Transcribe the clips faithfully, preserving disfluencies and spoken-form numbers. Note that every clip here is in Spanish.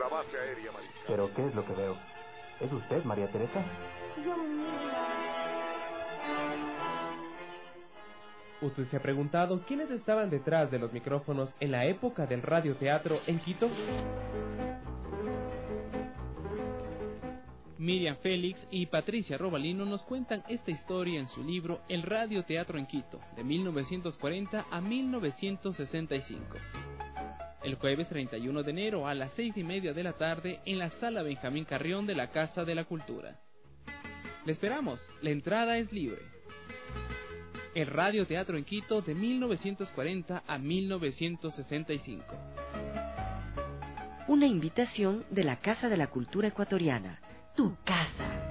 la base aérea mariscal. ¿Pero qué es lo que veo? ¿Es usted, María Teresa? Yo misma. ¿Usted se ha preguntado quiénes estaban detrás de los micrófonos en la época del radioteatro en Quito? Miriam Félix y Patricia Robalino nos cuentan esta historia en su libro El radioteatro en Quito, de mil novecientos cuarenta a mil novecientos sesenta y cinco. El jueves treinta y uno de enero a las seis y media de la tarde en la Sala Benjamín Carrión de la Casa de la Cultura. Le esperamos, la entrada es libre. El radioteatro en Quito de mil novecientos cuarenta a mil novecientos sesenta y cinco. Una invitación de la Casa de la Cultura Ecuatoriana. Tu casa.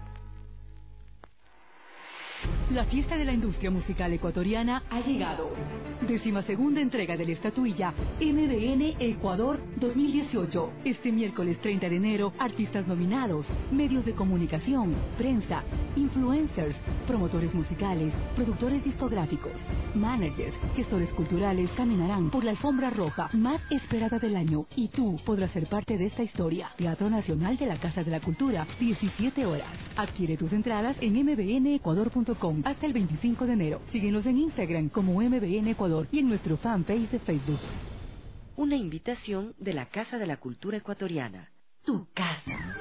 La fiesta de la industria musical ecuatoriana ha llegado. Décima segunda entrega de la estatuilla M B N Ecuador dos mil dieciocho. Este miércoles treinta de enero, artistas nominados, medios de comunicación, prensa, influencers, promotores musicales, productores discográficos, managers, gestores culturales caminarán por la alfombra roja más esperada del año. Y tú podrás ser parte de esta historia. Teatro Nacional de la Casa de la Cultura, diecisiete horas. Adquiere tus entradas en m b n ecuador punto com hasta el veinticinco de enero. Síguenos en Instagram como M B N Ecuador y en nuestro fanpage de Facebook. Una invitación de la Casa de la Cultura Ecuatoriana. Tu casa.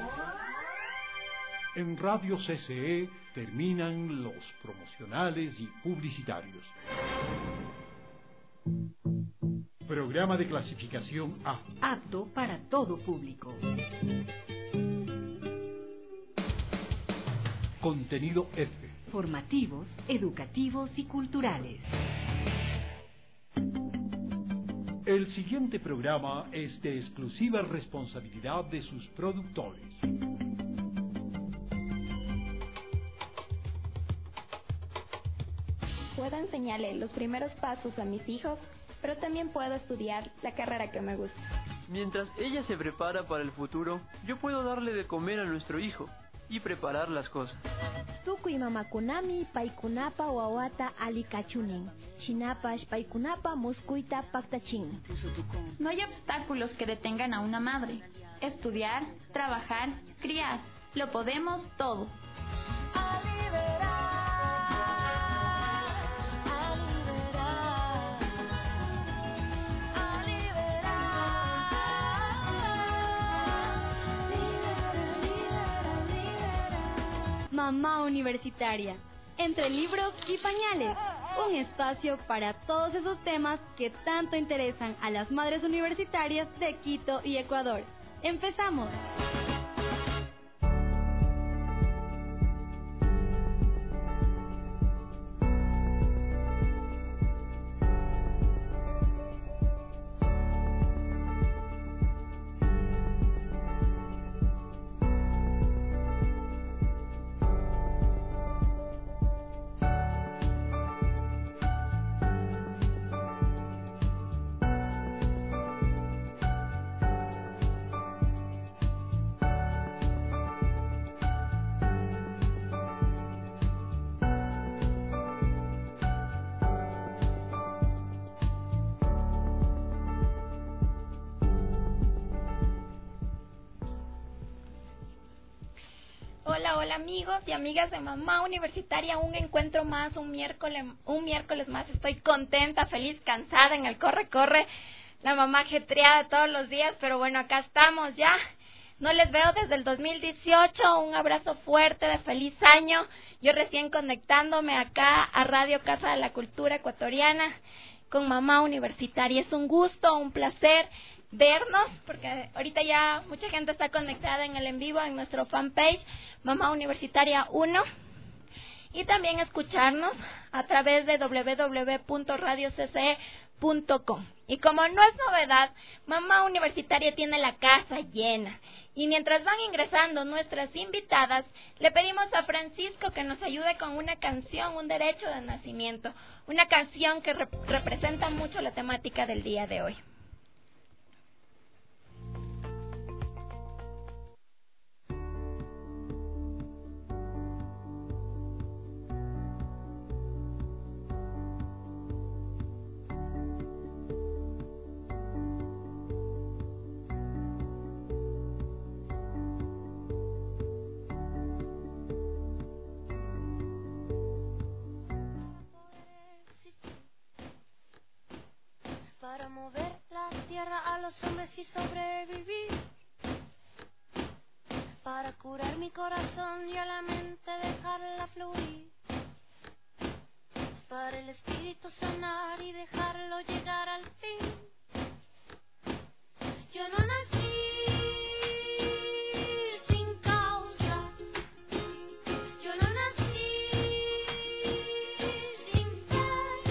En Radio C C E terminan los promocionales y publicitarios. Programa de clasificación A. Apto para todo público. Contenido F. Formativos, educativos y culturales. El siguiente programa es de exclusiva responsabilidad de sus productores. Puedo enseñarle los primeros pasos a mis hijos, pero también puedo estudiar la carrera que me gusta. Mientras ella se prepara para el futuro, yo puedo darle de comer a nuestro hijo y preparar las cosas. Tukuy mamakunami paykunapa wawata alikachunin. Shinapash paykunapa muskuita paktachin. No hay obstáculos que detengan a una madre. Estudiar, trabajar, criar. Lo podemos todo. A liberar, a liberar, a liberar. Libera, libera, libera. Mamá Universitaria, entre libros y pañales, un espacio para todos esos temas que tanto interesan a las madres universitarias de Quito y Ecuador. ¡Empezamos! Hola, hola amigos y amigas de Mamá Universitaria, un encuentro más, un miércoles, un miércoles más. Estoy contenta, feliz, cansada en el corre, corre, la mamá ajetreada todos los días, pero bueno, acá estamos ya. No les veo desde el dos mil dieciocho, un abrazo fuerte de feliz año. Yo recién conectándome acá a Radio Casa de la Cultura Ecuatoriana con Mamá Universitaria. Es un gusto, un placer vernos, porque ahorita ya mucha gente está conectada en el en vivo en nuestro fanpage Mamá Universitaria uno, y también escucharnos a través de w w w punto radio c c e punto com. Y como no es novedad, Mamá Universitaria tiene la casa llena, y mientras van ingresando nuestras invitadas, le pedimos a Francisco que nos ayude con una canción, un derecho de nacimiento, una canción que rep- representa mucho la temática del día de hoy. a los hombres y sobrevivir. Para curar mi corazón y a la mente dejarla fluir. Para el espíritu sanar y dejarlo llegar al fin. Yo no nací sin causa. Yo no nací sin fe.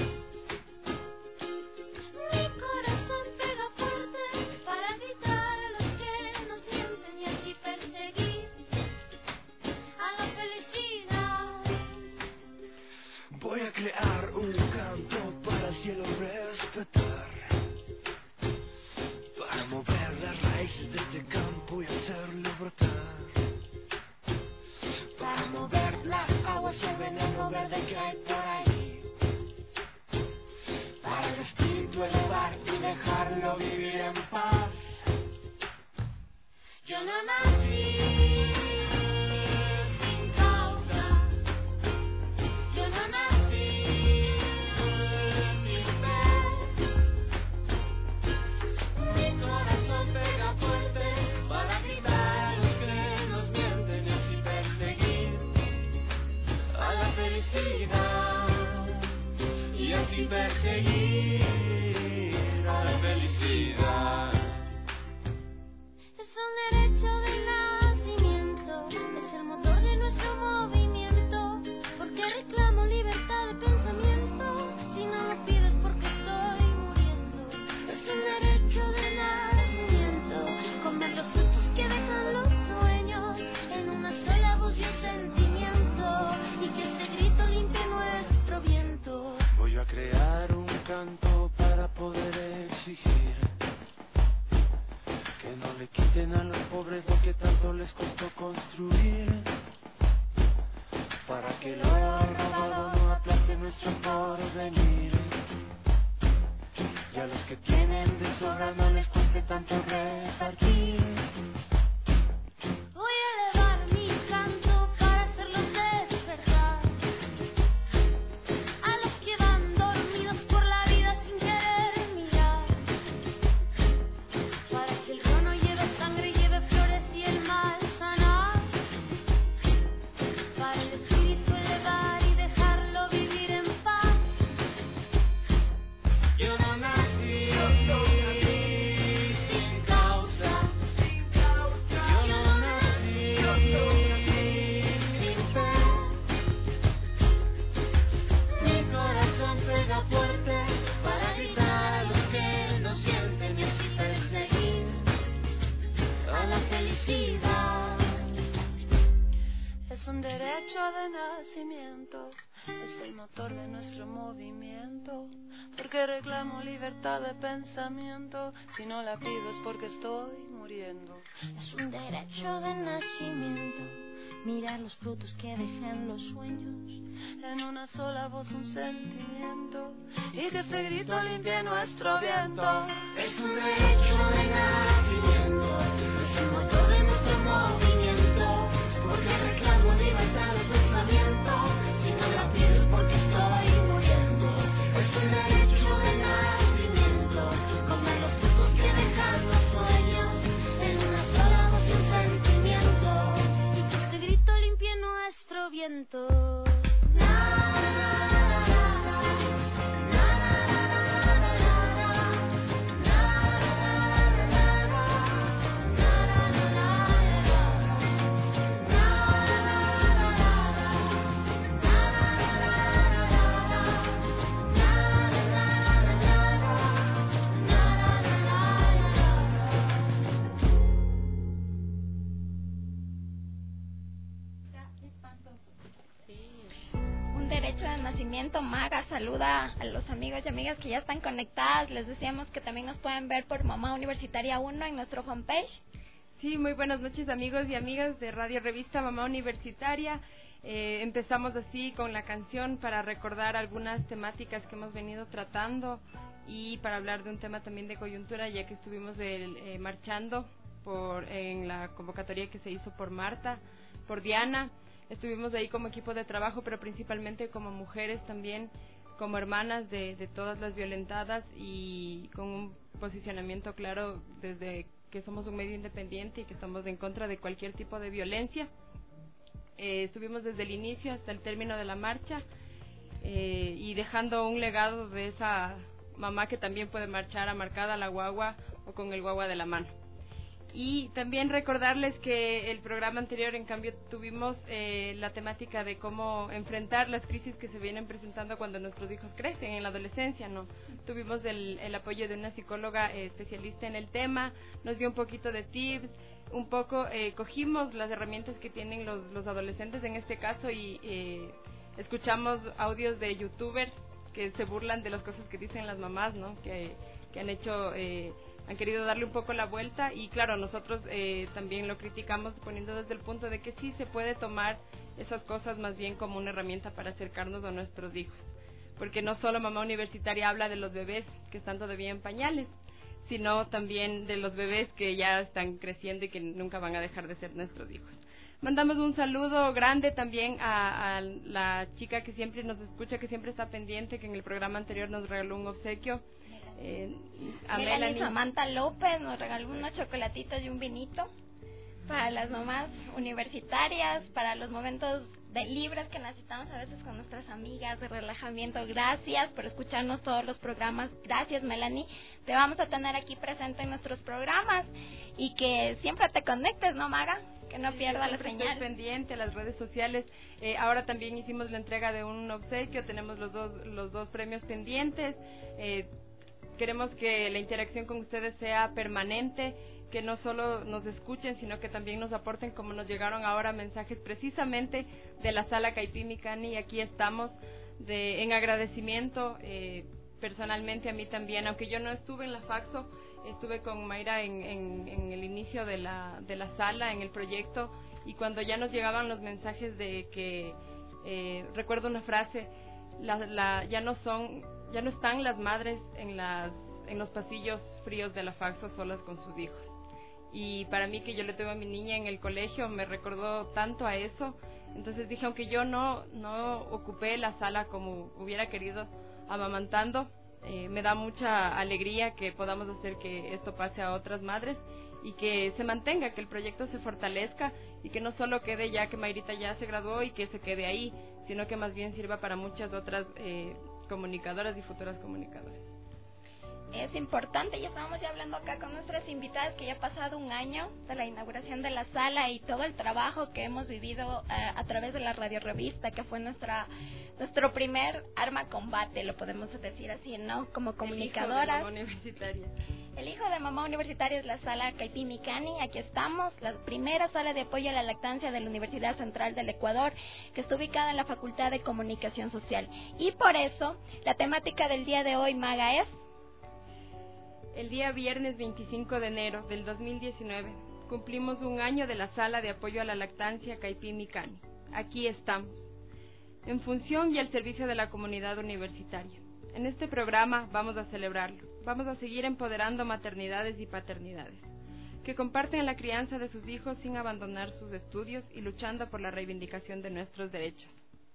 Mi corazón pega fuerte para gritar a los que no sienten y así perseguir a la felicidad. Voy a crear un canto para el cielo respetar, para mover las raíces de este campo y hacerlo brotar, para mover las aguas y el veneno verde que hay por ahí, para el espíritu elevar y dejarlo vivir en paz. Yo no nací sin causa. Yo no nací sin fe. Mi corazón pega fuerte para gritar a los que nos mienten y así perseguir a la felicidad. Y así perseguir a la felicidad. Es un derecho de nacimiento, es el motor de nuestro movimiento, porque reclamo libertad de pensamiento, si no lo pido es porque estoy muriendo. Es un derecho de nacimiento, comer los frutos que dejan los sueños, en una sola voz y un sentimiento, y que este grito limpie nuestro viento. Voy a crear un canto para poder exigir que no le quiten a los pobres lo que tanto les costó construir, para que lo robado no aplaste nuestro porvenir, y a los que tienen de sobra no les cueste tanto repartir. Voy a elevar mi canto para hacerlos despertar, a los que van dormidos por la vida sin querer mirar, para que el río no lleve sangre, lleve flores y el mal sanar, para el espíritu elevar y dejarlo vivir en paz. Yo no nací sin causa. Yo no nací sin fe. Mi corazón pega fuerte para gritar a los que no sienten y así perseguir a la felicidad. Es un derecho de nacimiento, es el motor de nuestro movimiento, porque reclamo libertad de pensamiento, si no la pido es porque estoy muriendo. Es un derecho de nacimiento, mirar los frutos que dejan los sueños, en una sola voz un sentimiento, y que este grito limpie nuestro viento. Es un derecho de nacimiento, es el motor de nuestro movimiento, porque reclamo libertad de pensamiento, si no la pido es porque estoy muriendo. Es un derecho de nacimiento, comer los frutos que dejan los sueños, en una sola voz y un sentimiento, Y que este grito limpie nuestro viento. Un derecho de nacimiento. Maga saluda a los amigos y amigas que ya están conectadas. Les decíamos que también nos pueden ver por Mamá Universitaria uno en nuestro homepage. Sí, muy buenas noches amigos y amigas de Radio Revista Mamá Universitaria. Eh, empezamos así con la canción para recordar algunas temáticas que hemos venido tratando y para hablar de un tema también de coyuntura, ya que estuvimos del, eh, marchando por en la convocatoria que se hizo por Marta, por Diana. Estuvimos ahí como equipo de trabajo, pero principalmente como mujeres también, como hermanas de, de todas las violentadas, y con un posicionamiento claro desde que somos un medio independiente y que estamos en contra de cualquier tipo de violencia. Eh, estuvimos desde el inicio hasta el término de la marcha eh, y dejando un legado de esa mamá que también puede marchar amarcada a la guagua o con el guagua de la mano. Y también recordarles que el programa anterior, en cambio, tuvimos eh, la temática de cómo enfrentar las crisis que se vienen presentando cuando nuestros hijos crecen en la adolescencia, ¿no? Tuvimos el, el apoyo de una psicóloga eh, especialista en el tema, nos dio un poquito de tips, un poco eh, cogimos las herramientas que tienen los, los adolescentes en este caso y eh, escuchamos audios de youtubers que se burlan de las cosas que dicen las mamás, ¿no? Que, que han hecho... Eh, han querido darle un poco la vuelta y claro, nosotros eh, también lo criticamos poniendo desde el punto de que sí se puede tomar esas cosas más bien como una herramienta para acercarnos a nuestros hijos, porque no solo Mamá Universitaria habla de los bebés que están todavía en pañales, sino también de los bebés que ya están creciendo y que nunca van a dejar de ser nuestros hijos. Mandamos un saludo grande también a, a la chica que siempre nos escucha, que siempre está pendiente, que en el programa anterior nos regaló un obsequio. Eh, a Melanie Melanie Samantha López nos regaló unos chocolatitos y un vinito para las mamás universitarias, para los momentos de libres que necesitamos a veces con nuestras amigas, de relajamiento. Gracias por escucharnos todos los programas. Gracias, Melanie. Te vamos a tener aquí presente en nuestros programas y que siempre te conectes, ¿no, Maga? Que no sí, pierda la señal. señal. Pendiente a las redes sociales. Eh, ahora también hicimos la entrega de un obsequio. Tenemos los dos los dos premios pendientes. Eh, Queremos que la interacción con ustedes sea permanente, que no solo nos escuchen, sino que también nos aporten, como nos llegaron ahora mensajes precisamente de la sala Caipí Micani. Aquí estamos de, en agradecimiento eh, personalmente a mí también, aunque yo no estuve en la Faxo, estuve con Mayra en, en, en el inicio de la, de la sala, en el proyecto, y cuando ya nos llegaban los mensajes de que, eh, recuerdo una frase, la, la, ya no son... Ya no están las madres en, las, en los pasillos fríos de la Faxo solas con sus hijos. Y para mí, que yo le tuve a mi niña en el colegio, me recordó tanto a eso. Entonces dije, aunque yo no, no ocupé la sala como hubiera querido amamantando, eh, me da mucha alegría que podamos hacer que esto pase a otras madres y que se mantenga, que el proyecto se fortalezca y que no solo quede ya que Mayrita ya se graduó y que se quede ahí, sino que más bien sirva para muchas otras eh, comunicadoras y futuras comunicadoras. Es importante, ya estábamos ya hablando acá con nuestras invitadas que ya ha pasado un año de la inauguración de la sala y todo el trabajo que hemos vivido uh, a través de la radio revista, que fue nuestra nuestro primer arma combate, lo podemos decir así, ¿no? Como comunicadoras. El hijo de Mamá Universitaria. El hijo de Mamá Universitaria es la sala Caipí Micani. Aquí estamos, la primera sala de apoyo a la lactancia de la Universidad Central del Ecuador, que está ubicada en la Facultad de Comunicación Social. Y por eso, la temática del día de hoy, Maga, es... El día viernes veinticinco de enero del dos mil diecinueve cumplimos un año de la Sala de Apoyo a la Lactancia Caipí Micani. Aquí estamos, en función y al servicio de la comunidad universitaria. En este programa vamos a celebrarlo. Vamos a seguir empoderando maternidades y paternidades que comparten la crianza de sus hijos sin abandonar sus estudios y luchando por la reivindicación de nuestros derechos.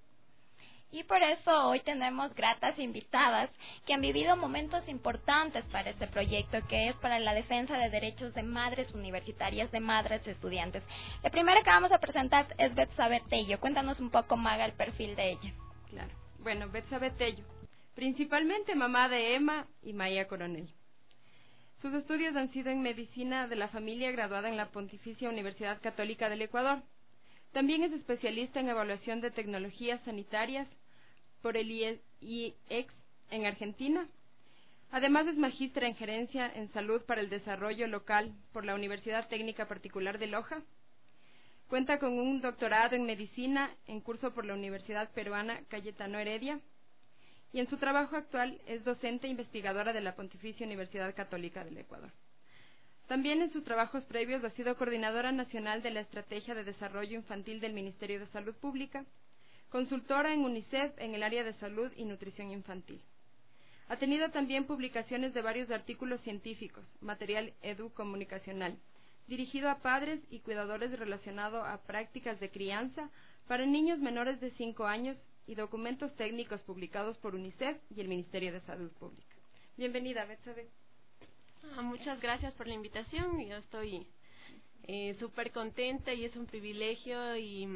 Y por eso hoy tenemos gratas invitadas que han vivido momentos importantes para este proyecto, que es para la defensa de derechos de madres universitarias, de madres estudiantes. La primera que vamos a presentar es Betsabe Tello. Cuéntanos un poco, Maga, el perfil de ella. Claro. Bueno, Betsabe Tello, principalmente mamá de Emma y Maya Coronel. Sus estudios han sido en medicina de la familia, graduada en la Pontificia Universidad Católica del Ecuador. También es especialista en evaluación de tecnologías sanitarias por el I E X en Argentina. Además es magístra en gerencia en salud para el desarrollo local por la Universidad Técnica Particular de Loja. Cuenta con un doctorado en medicina en curso por la Universidad Peruana Cayetano Heredia. Y en su trabajo actual es docente e investigadora de la Pontificia Universidad Católica del Ecuador. También en sus trabajos previos ha sido coordinadora nacional de la Estrategia de Desarrollo Infantil del Ministerio de Salud Pública, consultora en UNICEF en el área de salud y nutrición infantil. Ha tenido también publicaciones de varios artículos científicos, material educomunicacional, dirigido a padres y cuidadores relacionado a prácticas de crianza para niños menores de cinco años y documentos técnicos publicados por UNICEF y el Ministerio de Salud Pública. Bienvenida, Betsabe. Ah, muchas gracias por la invitación. Yo estoy eh, súper contenta y es un privilegio y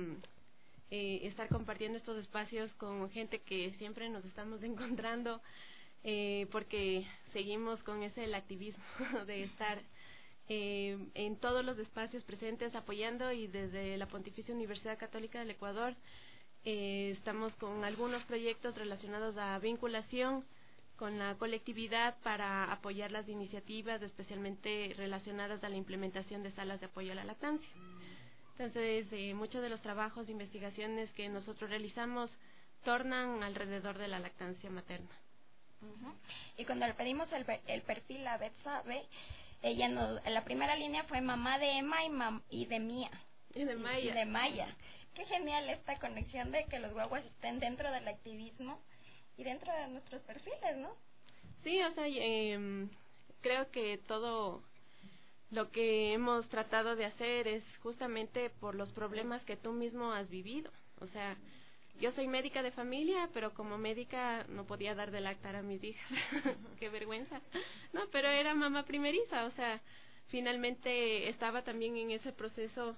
eh, estar compartiendo estos espacios con gente que siempre nos estamos encontrando, eh, porque seguimos con ese el activismo de estar eh, en todos los espacios presentes apoyando, y desde la Pontificia Universidad Católica del Ecuador eh, estamos con algunos proyectos relacionados a vinculación con la colectividad para apoyar las iniciativas especialmente relacionadas a la implementación de salas de apoyo a la lactancia. Entonces, eh, muchos de los trabajos e investigaciones que nosotros realizamos tornan alrededor de la lactancia materna. Uh-huh. Y cuando le pedimos el, el perfil a Beth sabe, ella nos, en la primera línea fue mamá de Emma y, mam, y de Mía. Y de Maya. Y de Maya. Qué genial esta conexión de que los guaguas estén dentro del activismo y dentro de nuestros perfiles, ¿no? Sí, o sea, eh, creo que todo lo que hemos tratado de hacer es justamente por los problemas que tú mismo has vivido. O sea, yo soy médica de familia, pero como médica no podía dar de lactar a mis hijas. Qué vergüenza. No, pero era mamá primeriza, o sea, finalmente estaba también en ese proceso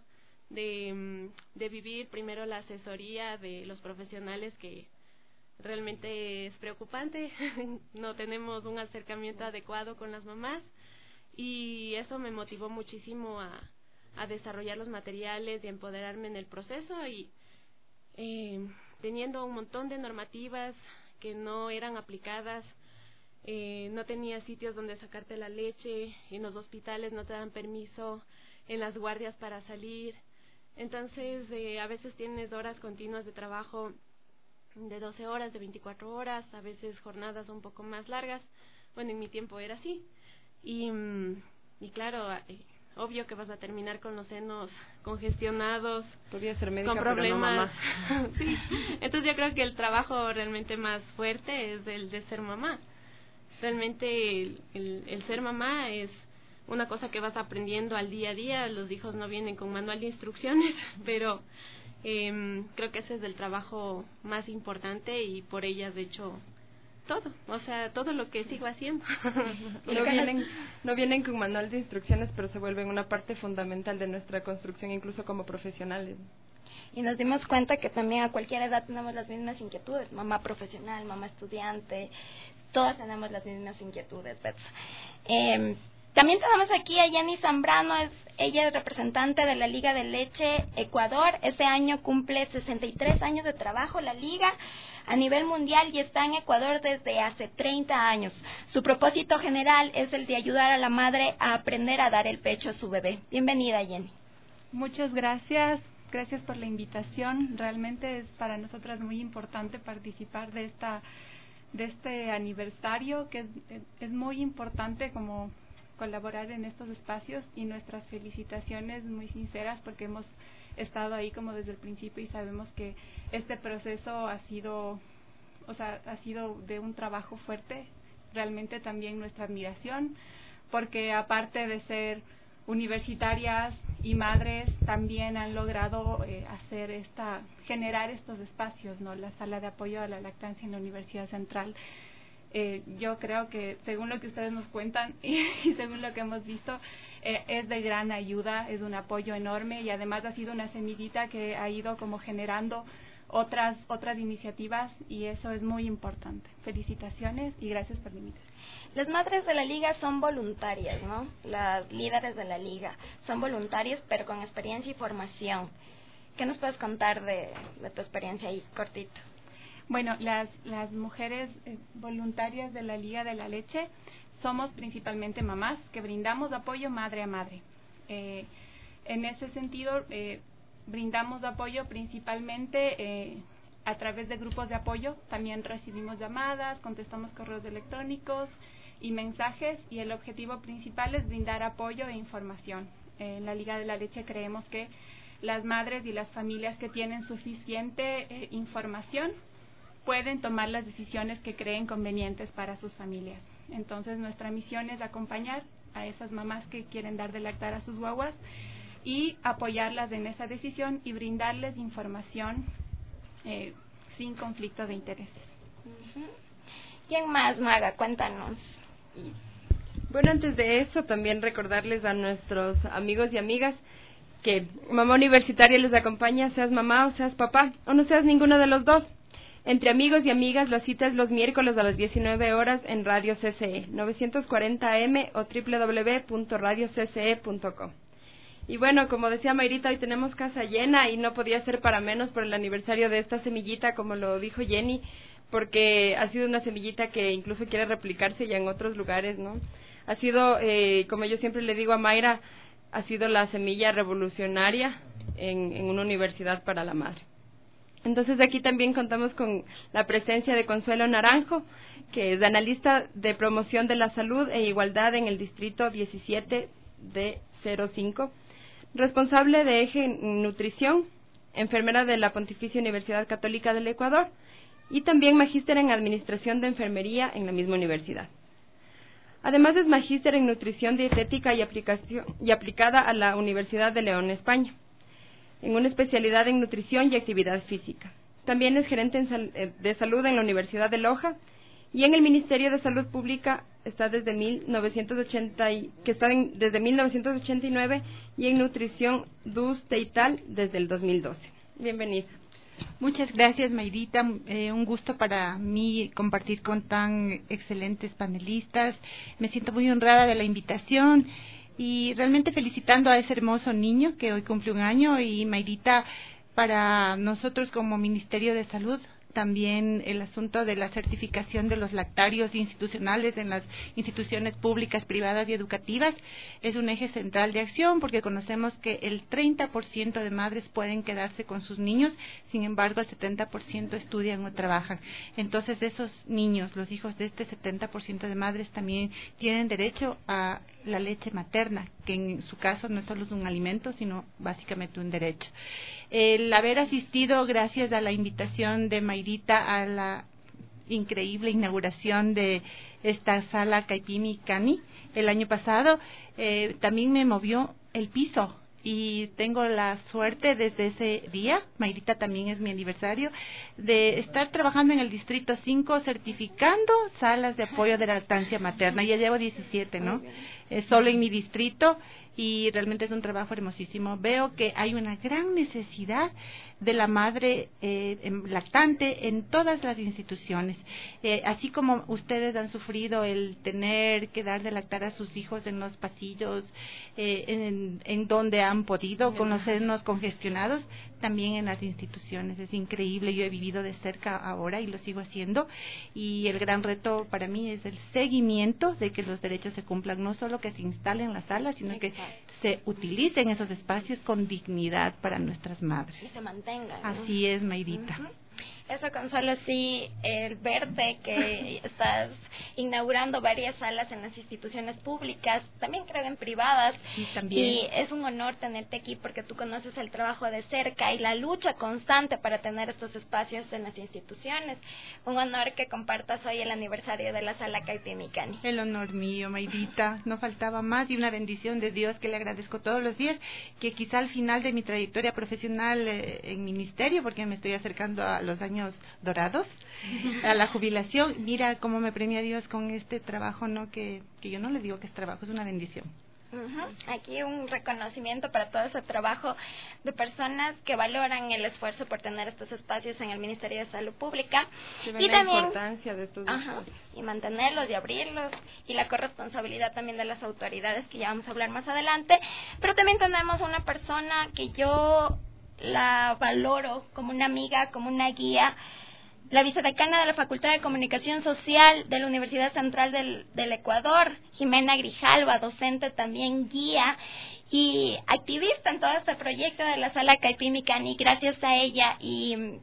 de, de vivir primero la asesoría de los profesionales, que realmente es preocupante. No tenemos un acercamiento adecuado con las mamás, y eso me motivó muchísimo a, a desarrollar los materiales y empoderarme en el proceso, y eh, teniendo un montón de normativas que no eran aplicadas, eh, no tenía sitios donde sacarte la leche, en los hospitales no te dan permiso, en las guardias para salir. Entonces eh, a veces tienes horas continuas de trabajo de doce horas, de veinticuatro horas, a veces jornadas un poco más largas. Bueno, en mi tiempo era así. Y, y claro, eh, obvio que vas a terminar con los senos congestionados, podría ser médica, con problemas. Pero no mamá. Sí. Entonces yo creo que el trabajo realmente más fuerte es el de ser mamá. Realmente el, el, el ser mamá es una cosa que vas aprendiendo al día a día. Los hijos no vienen con manual de instrucciones, pero eh, creo que ese es el trabajo más importante, y por ellas de hecho todo, o sea, todo lo que sigo haciendo. No vienen, no vienen con manual de instrucciones, pero se vuelven una parte fundamental de nuestra construcción, incluso como profesionales. Y nos dimos cuenta que también a cualquier edad tenemos las mismas inquietudes, mamá profesional, mamá estudiante, todas tenemos las mismas inquietudes, Beth. Eh, también tenemos aquí a Jenny Zambrano, es, ella es representante de la Liga de Leche Ecuador. Este año cumple sesenta y tres años de trabajo la Liga a nivel mundial y está en Ecuador desde hace treinta años. Su propósito general es el de ayudar a la madre a aprender a dar el pecho a su bebé. Bienvenida, Jenny. Muchas gracias, gracias por la invitación. Realmente es para nosotras muy importante participar de esta de este aniversario, que es, es muy importante como colaborar en estos espacios, y nuestras felicitaciones muy sinceras porque hemos estado ahí como desde el principio y sabemos que este proceso ha sido, o sea, ha sido de un trabajo fuerte. Realmente también nuestra admiración, porque aparte de ser universitarias y madres, también han logrado eh, hacer esta, generar estos espacios, ¿no? La sala de apoyo a la lactancia en la Universidad Central. Eh, yo creo que según lo que ustedes nos cuentan y, y según lo que hemos visto, eh, es de gran ayuda, es un apoyo enorme, y además ha sido una semillita que ha ido como generando otras otras iniciativas, y eso es muy importante. Felicitaciones y gracias por la invitación. Las madres de la Liga son voluntarias, ¿no? Las líderes de la Liga son voluntarias, pero con experiencia y formación. ¿Qué nos puedes contar de, de tu experiencia ahí, cortito? Bueno, las, las mujeres eh, voluntarias de la Liga de la Leche somos principalmente mamás que brindamos apoyo madre a madre. Eh, en ese sentido, eh, brindamos apoyo principalmente eh, a través de grupos de apoyo. También recibimos llamadas, contestamos correos electrónicos y mensajes, y el objetivo principal es brindar apoyo e información. Eh, en la Liga de la Leche creemos que las madres y las familias que tienen suficiente eh, información pueden tomar las decisiones que creen convenientes para sus familias. Entonces nuestra misión es acompañar a esas mamás que quieren dar de lactar a sus guaguas y apoyarlas en esa decisión y brindarles información eh, sin conflicto de intereses. Uh-huh. ¿Quién más, Maga? Cuéntanos. Bueno, antes de eso, también recordarles a nuestros amigos y amigas que Mamá Universitaria les acompaña, seas mamá o seas papá, o no seas ninguno de los dos. Entre amigos y amigas, la cita es los miércoles a las diecinueve horas en Radio C C E, novecientos cuarenta A M o doble u doble u doble u punto radio c c e punto com. Y bueno, como decía Mayrita, hoy tenemos casa llena y no podía ser para menos por el aniversario de esta semillita, como lo dijo Jenny, porque ha sido una semillita que incluso quiere replicarse ya en otros lugares, ¿no? Ha sido, eh, como yo siempre le digo a Mayra, ha sido la semilla revolucionaria en, en una universidad para la madre. Entonces aquí también contamos con la presencia de Consuelo Naranjo, que es analista de promoción de la salud e igualdad en el distrito diecisiete de cero cinco, responsable de eje nutrición, enfermera de la Pontificia Universidad Católica del Ecuador y también magíster en administración de enfermería en la misma universidad. Además es magíster en nutrición dietética y, aplicación, y aplicada a la Universidad de León, España, en una especialidad en nutrición y actividad física. También es gerente en sal, de salud en la Universidad de Loja y en el Ministerio de Salud Pública está desde mil novecientos ochenta y, que está en, desde mil novecientos ochenta y nueve y en nutrición D U S Teital desde el dos mil doce. Bienvenida. Muchas gracias, Mayrita. Eh, un gusto para mí compartir con tan excelentes panelistas. Me siento muy honrada de la invitación y realmente felicitando a ese hermoso niño que hoy cumple un año. Y Mayrita, para nosotros como Ministerio de Salud, también el asunto de la certificación de los lactarios institucionales en las instituciones públicas, privadas y educativas es un eje central de acción, porque conocemos que el treinta por ciento de madres pueden quedarse con sus niños, sin embargo el setenta por ciento estudian o trabajan. Entonces esos niños, los hijos de este setenta por ciento de madres, también tienen derecho a la leche materna, que en su caso no solo es un alimento, sino básicamente un derecho. El haber asistido, gracias a la invitación de Mayrita, a la increíble inauguración de esta sala Caipimi Cani el año pasado, eh, también me movió el piso. Y tengo la suerte desde ese día, Mayrita también es mi aniversario, de estar trabajando en el Distrito cinco certificando salas de apoyo de lactancia materna. Ya llevo diecisiete, ¿no? Eh, solo en mi distrito, y realmente es un trabajo hermosísimo. Veo que hay una gran necesidad de la madre eh, lactante en todas las instituciones. Eh, así como ustedes han sufrido el tener que dar de lactar a sus hijos en los pasillos, eh, en, en donde han podido, con los senos congestionados, también en las instituciones. Es increíble, yo he vivido de cerca ahora y lo sigo haciendo, y el gran reto para mí es el seguimiento de que los derechos se cumplan, no solo que se instalen las salas, sino que se utilicen esos espacios con dignidad para nuestras madres. Y se mantengan, ¿no? Así es, Mayrita. Uh-huh. Eso, Consuelo, sí, el verte que estás inaugurando varias salas en las instituciones públicas, también creo en privadas, sí, también. Y es un honor tenerte aquí porque tú conoces el trabajo de cerca y la lucha constante para tener estos espacios en las instituciones. Un honor que compartas hoy el aniversario de la sala Caipimi Cani. El honor mío, Mayrita, no faltaba más, y una bendición de Dios que le agradezco todos los días, que quizá al final de mi trayectoria profesional eh, en ministerio, porque me estoy acercando a los años dorados, a la jubilación, mira cómo me premia Dios con este trabajo, no que, que yo no le digo que es trabajo, es una bendición. Uh-huh. Aquí un reconocimiento para todo ese trabajo de personas que valoran el esfuerzo por tener estos espacios en el Ministerio de Salud Pública y la también importancia de estos uh-huh, y mantenerlos y abrirlos, y la corresponsabilidad también de las autoridades, que ya vamos a hablar más adelante. Pero también tenemos una persona que yo la valoro como una amiga, como una guía, la vicedecana de la Facultad de Comunicación Social de la Universidad Central del, del Ecuador, Jimena Grijalva, docente también, guía y activista en todo este proyecto de la sala Caipimi Cani. Gracias a ella y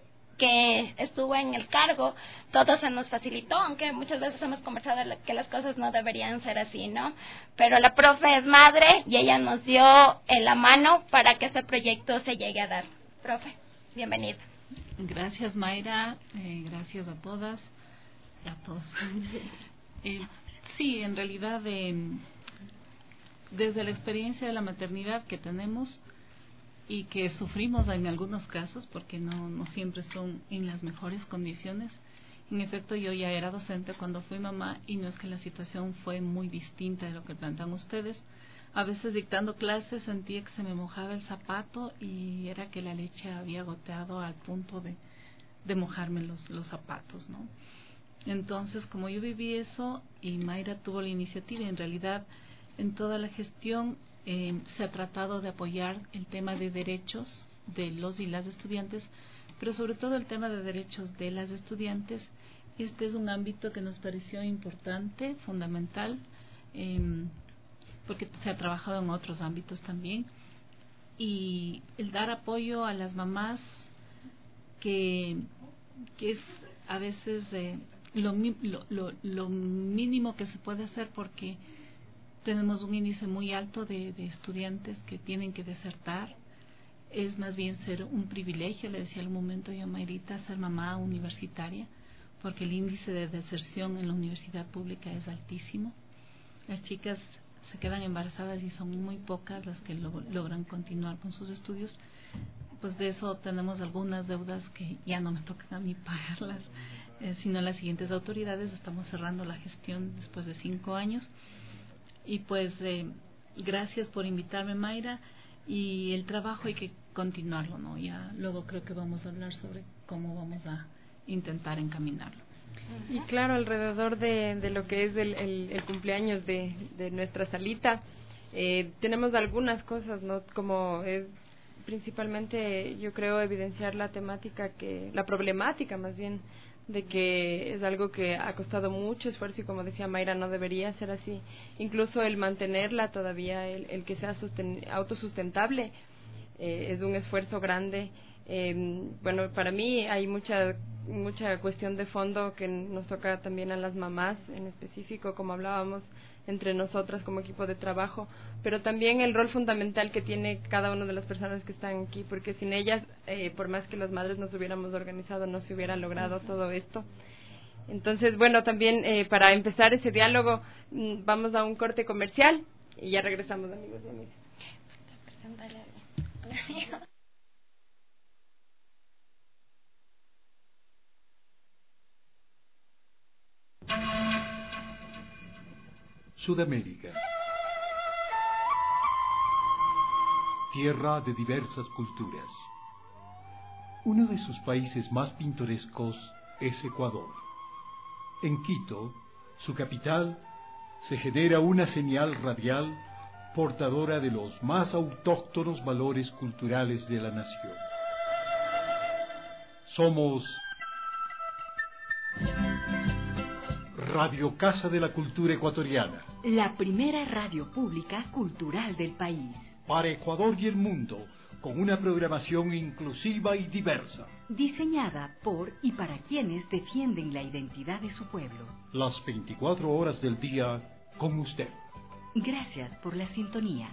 que estuvo en el cargo, todo se nos facilitó, aunque muchas veces hemos conversado que las cosas no deberían ser así, ¿no? Pero la profe es madre y ella nos dio en la mano para que este proyecto se llegue a dar. Profe, bienvenida. Gracias, Mayra, eh, gracias a todas y a todos. Eh, sí, en realidad, eh, desde la experiencia de la maternidad que tenemos y que sufrimos en algunos casos, porque no, no siempre son en las mejores condiciones, En efecto, yo ya era docente cuando fui mamá y no es que la situación fue muy distinta de lo que plantean ustedes. A veces dictando clases sentía que se me mojaba el zapato y era que la leche había goteado al punto de, de mojarme los, los zapatos, ¿no? Entonces, como yo viví eso y Mayra tuvo la iniciativa, en realidad en toda la gestión eh, se ha tratado de apoyar el tema de derechos de los y las estudiantes, pero sobre todo el tema de derechos de las estudiantes. Este es un ámbito que nos pareció importante, fundamental, eh, porque se ha trabajado en otros ámbitos también, y el dar apoyo a las mamás, que, que es a veces eh, lo, lo, lo, lo mínimo que se puede hacer, porque tenemos un índice muy alto de, de estudiantes que tienen que desertar. Es más bien ser un privilegio, le decía al momento yo a Mayrita, ser mamá universitaria, porque el índice de deserción en la universidad pública es altísimo. Las chicas se quedan embarazadas y son muy pocas las que lo, logran continuar con sus estudios. Pues de eso tenemos algunas deudas que ya no me tocan a mí pagarlas, eh, sino las siguientes autoridades. Estamos cerrando la gestión después de cinco años. Y pues eh, gracias por invitarme, Mayra, y el trabajo hay que continuarlo, ¿no? Ya luego creo que vamos a hablar sobre cómo vamos a intentar encaminarlo. Y claro, alrededor de, de lo que es el, el, el cumpleaños de, de nuestra salita, eh, tenemos algunas cosas, ¿no? Como es principalmente, yo creo, evidenciar la temática, que la problemática más bien, de que es algo que ha costado mucho esfuerzo y, como decía Mayra, no debería ser así. Incluso el mantenerla todavía, el, el que sea susten, autosustentable, eh, es un esfuerzo grande. Eh, bueno, para mí hay mucha mucha cuestión de fondo que nos toca también a las mamás en específico, como hablábamos entre nosotras como equipo de trabajo, pero también el rol fundamental que tiene cada una de las personas que están aquí, porque sin ellas, eh, por más que las madres nos hubiéramos organizado, no se hubiera logrado todo esto. Entonces, bueno, también eh, para empezar ese diálogo, mm, vamos a un corte comercial y ya regresamos, amigos y amigas. Sudamérica, tierra de diversas culturas. Uno de sus países más pintorescos es Ecuador. En Quito, su capital, se genera una señal radial portadora de los más autóctonos valores culturales de la nación. Somos Radio Casa de la Cultura Ecuatoriana, la primera radio pública cultural del país. Para Ecuador y el mundo, con una programación inclusiva y diversa. Diseñada por y para quienes defienden la identidad de su pueblo. Las veinticuatro horas del día con usted. Gracias por la sintonía.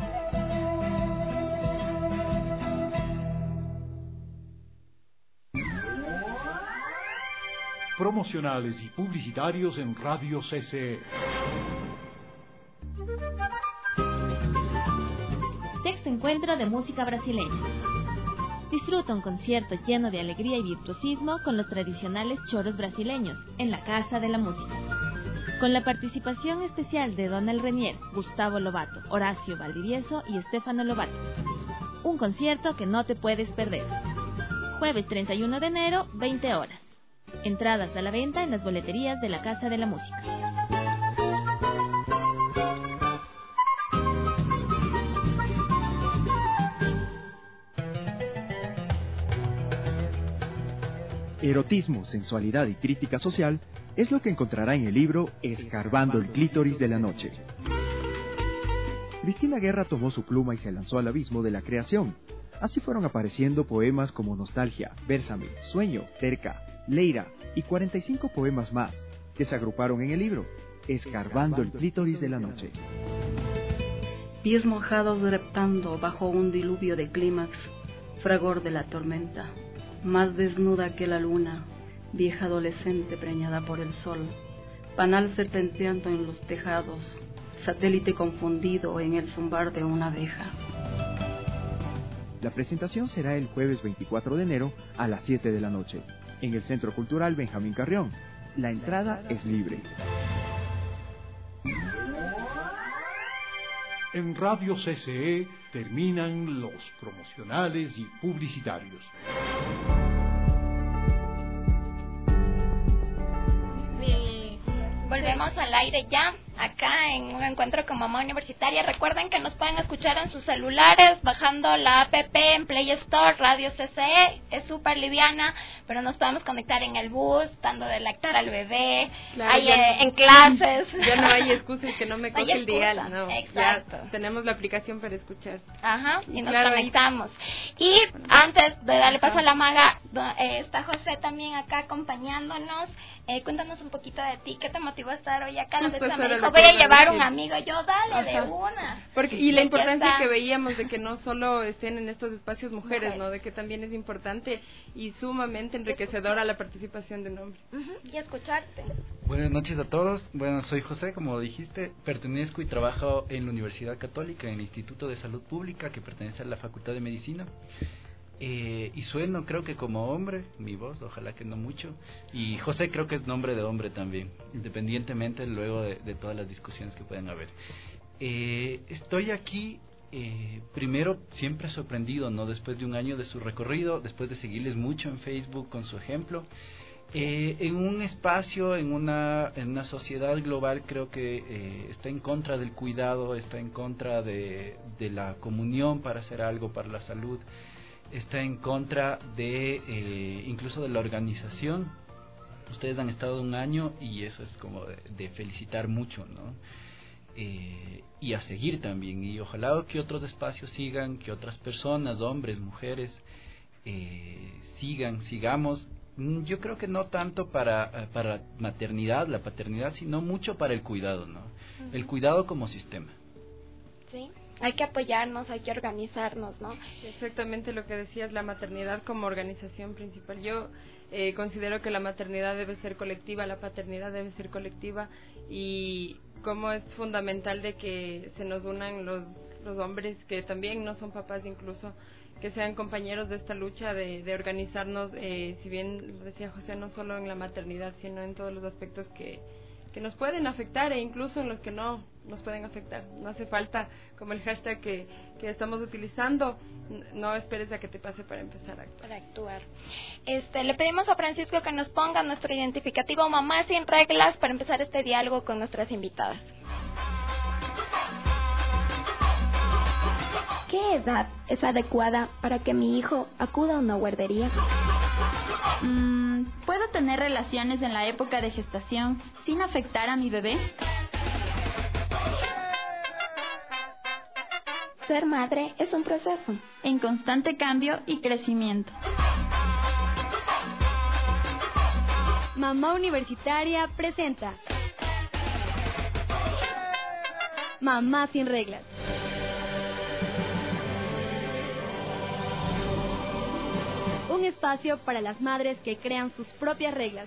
Promocionales y publicitarios en Radio C C E. Sexto encuentro de música brasileña. Disfruta un concierto lleno de alegría y virtuosismo con los tradicionales choros brasileños en la Casa de la Música. Con la participación especial de Donald Renier, Gustavo Lobato, Horacio Valdivieso y Estefano Lobato. Un concierto que no te puedes perder. Jueves treinta y uno de enero, veinte horas. Entradas a la venta en las boleterías de la Casa de la Música. Erotismo, sensualidad y crítica social es lo que encontrará en el libro Escarbando el clítoris de la noche. Cristina Guerra tomó su pluma y se lanzó al abismo de la creación. Así fueron apareciendo poemas como Nostalgia, Bésame, Sueño, Terca, Leira y cuarenta y cinco poemas más que se agruparon en el libro Escarbando el clítoris de la noche. Pies mojados reptando bajo un diluvio de clímax, fragor de la tormenta, más desnuda que la luna, vieja adolescente preñada por el sol, panal serpenteando en los tejados, satélite confundido en el zumbar de una abeja. La presentación será el jueves veinticuatro de enero a las siete de la noche, en el Centro Cultural Benjamín Carrión. La entrada es libre. En Radio C C E terminan los promocionales y publicitarios. Volvemos al aire ya, acá en un encuentro con Mamá Universitaria. Recuerden que nos pueden escuchar en sus celulares, bajando la app en Play Store, Radio C C E, es súper liviana, pero nos podemos conectar en el bus, dando de lactar al bebé, Claro, hay, ya, eh, en clases. Ya no hay excusas que no me No hay coge el dial, excusa, no, exacto. ya tenemos la aplicación para escuchar. Ajá, y nos Claro, conectamos. Y antes de darle paso a la maga, eh, está José también acá acompañándonos. Eh, cuéntanos un poquito de ti, ¿qué te motivó a estar hoy acá? La Justo vez que eso me era dijo, lo que voy a iba a llevar un decir. amigo, yo dale de Ajá. una. Porque, y la aquí importancia está. que veíamos de que no solo estén en estos espacios mujeres, Mujeres. ¿no? De que también es importante y sumamente enriquecedora la participación de un hombre. Ujú, y escucharte. Buenas noches a todos. Bueno, soy José, como dijiste, pertenezco y trabajo en la Universidad Católica, en el Instituto de Salud Pública, que pertenece a la Facultad de Medicina. Eh, y sueno, creo que como hombre, mi voz, ojalá que no mucho. Y José creo que es nombre de hombre también, independientemente luego de, de todas las discusiones que puedan haber. Eh, estoy aquí, eh, primero, siempre sorprendido, ¿no? Después de un año de su recorrido, después de seguirles mucho en Facebook con su ejemplo. Eh, en un espacio, en una, en una sociedad global, creo que eh, está en contra del cuidado, está en contra de, de la comunión para hacer algo para la salud, está en contra de eh, incluso de la organización. Ustedes han estado un año y eso es como de, de felicitar mucho, ¿no? Eh, y a seguir también, y ojalá que otros espacios sigan, que otras personas, hombres, mujeres, eh, sigan, sigamos. Yo creo que no tanto para, para maternidad, la paternidad, sino mucho para el cuidado, ¿no? Uh-huh. El cuidado como sistema. Sí, hay que apoyarnos, hay que organizarnos, ¿no? Exactamente lo que decías, la maternidad como organización principal. Yo eh, considero que la maternidad debe ser colectiva, la paternidad debe ser colectiva, y cómo es fundamental de que se nos unan los, los hombres que también no son papás, incluso que sean compañeros de esta lucha de, de organizarnos, eh, si bien decía José, no solo en la maternidad, sino en todos los aspectos que, que nos pueden afectar e incluso en los que no nos pueden afectar. No hace falta, como el hashtag que, que estamos utilizando, no esperes a que te pase para empezar a actuar. Para actuar. Este, le pedimos a Francisco que nos ponga nuestro identificativo Mamá Sin Reglas para empezar este diálogo con nuestras invitadas. ¿Qué edad es adecuada para que mi hijo acuda a una guardería? Mm, ¿Puedo tener relaciones en la época de gestación sin afectar a mi bebé? Ser madre es un proceso en constante cambio y crecimiento. Mamá Universitaria presenta Mamá Sin Reglas. Un espacio para las madres que crean sus propias reglas.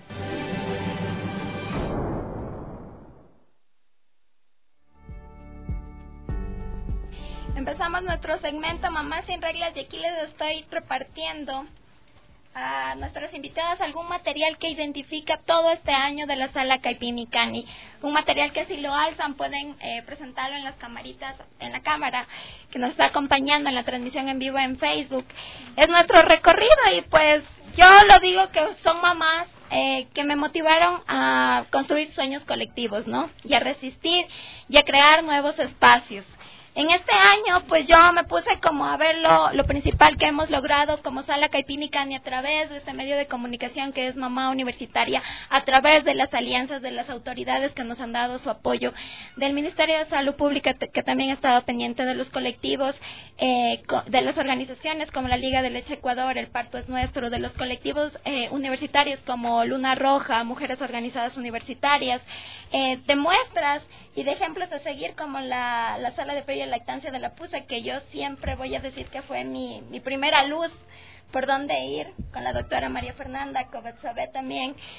Empezamos nuestro segmento Mamá Sin Reglas y aquí les estoy repartiendo a nuestras invitadas algún material que identifica todo este año de la Sala Caipimi Cani. Un material que si lo alzan pueden eh, presentarlo en las camaritas, en la cámara que nos está acompañando en la transmisión en vivo en Facebook. Es nuestro recorrido y pues yo lo digo que son mamás eh, que me motivaron a construir sueños colectivos, ¿no? Y a resistir y a crear nuevos espacios. En este año, pues yo me puse como a ver lo, lo principal que hemos logrado como Sala Caipimi Cani a través de este medio de comunicación que es Mamá Universitaria, a través de las alianzas de las autoridades que nos han dado su apoyo, del Ministerio de Salud Pública que también ha estado pendiente de los colectivos, eh, de las organizaciones como la Liga de Leche Ecuador, El Parto es Nuestro, de los colectivos eh, universitarios como Luna Roja, Mujeres Organizadas Universitarias, eh, de muestras y de ejemplos de seguir como la, la Sala de Fe y Lactancia de la Pusa, que yo siempre voy a decir que fue mi, mi primera luz por dónde ir, con la doctora María Fernanda Covetzabé también,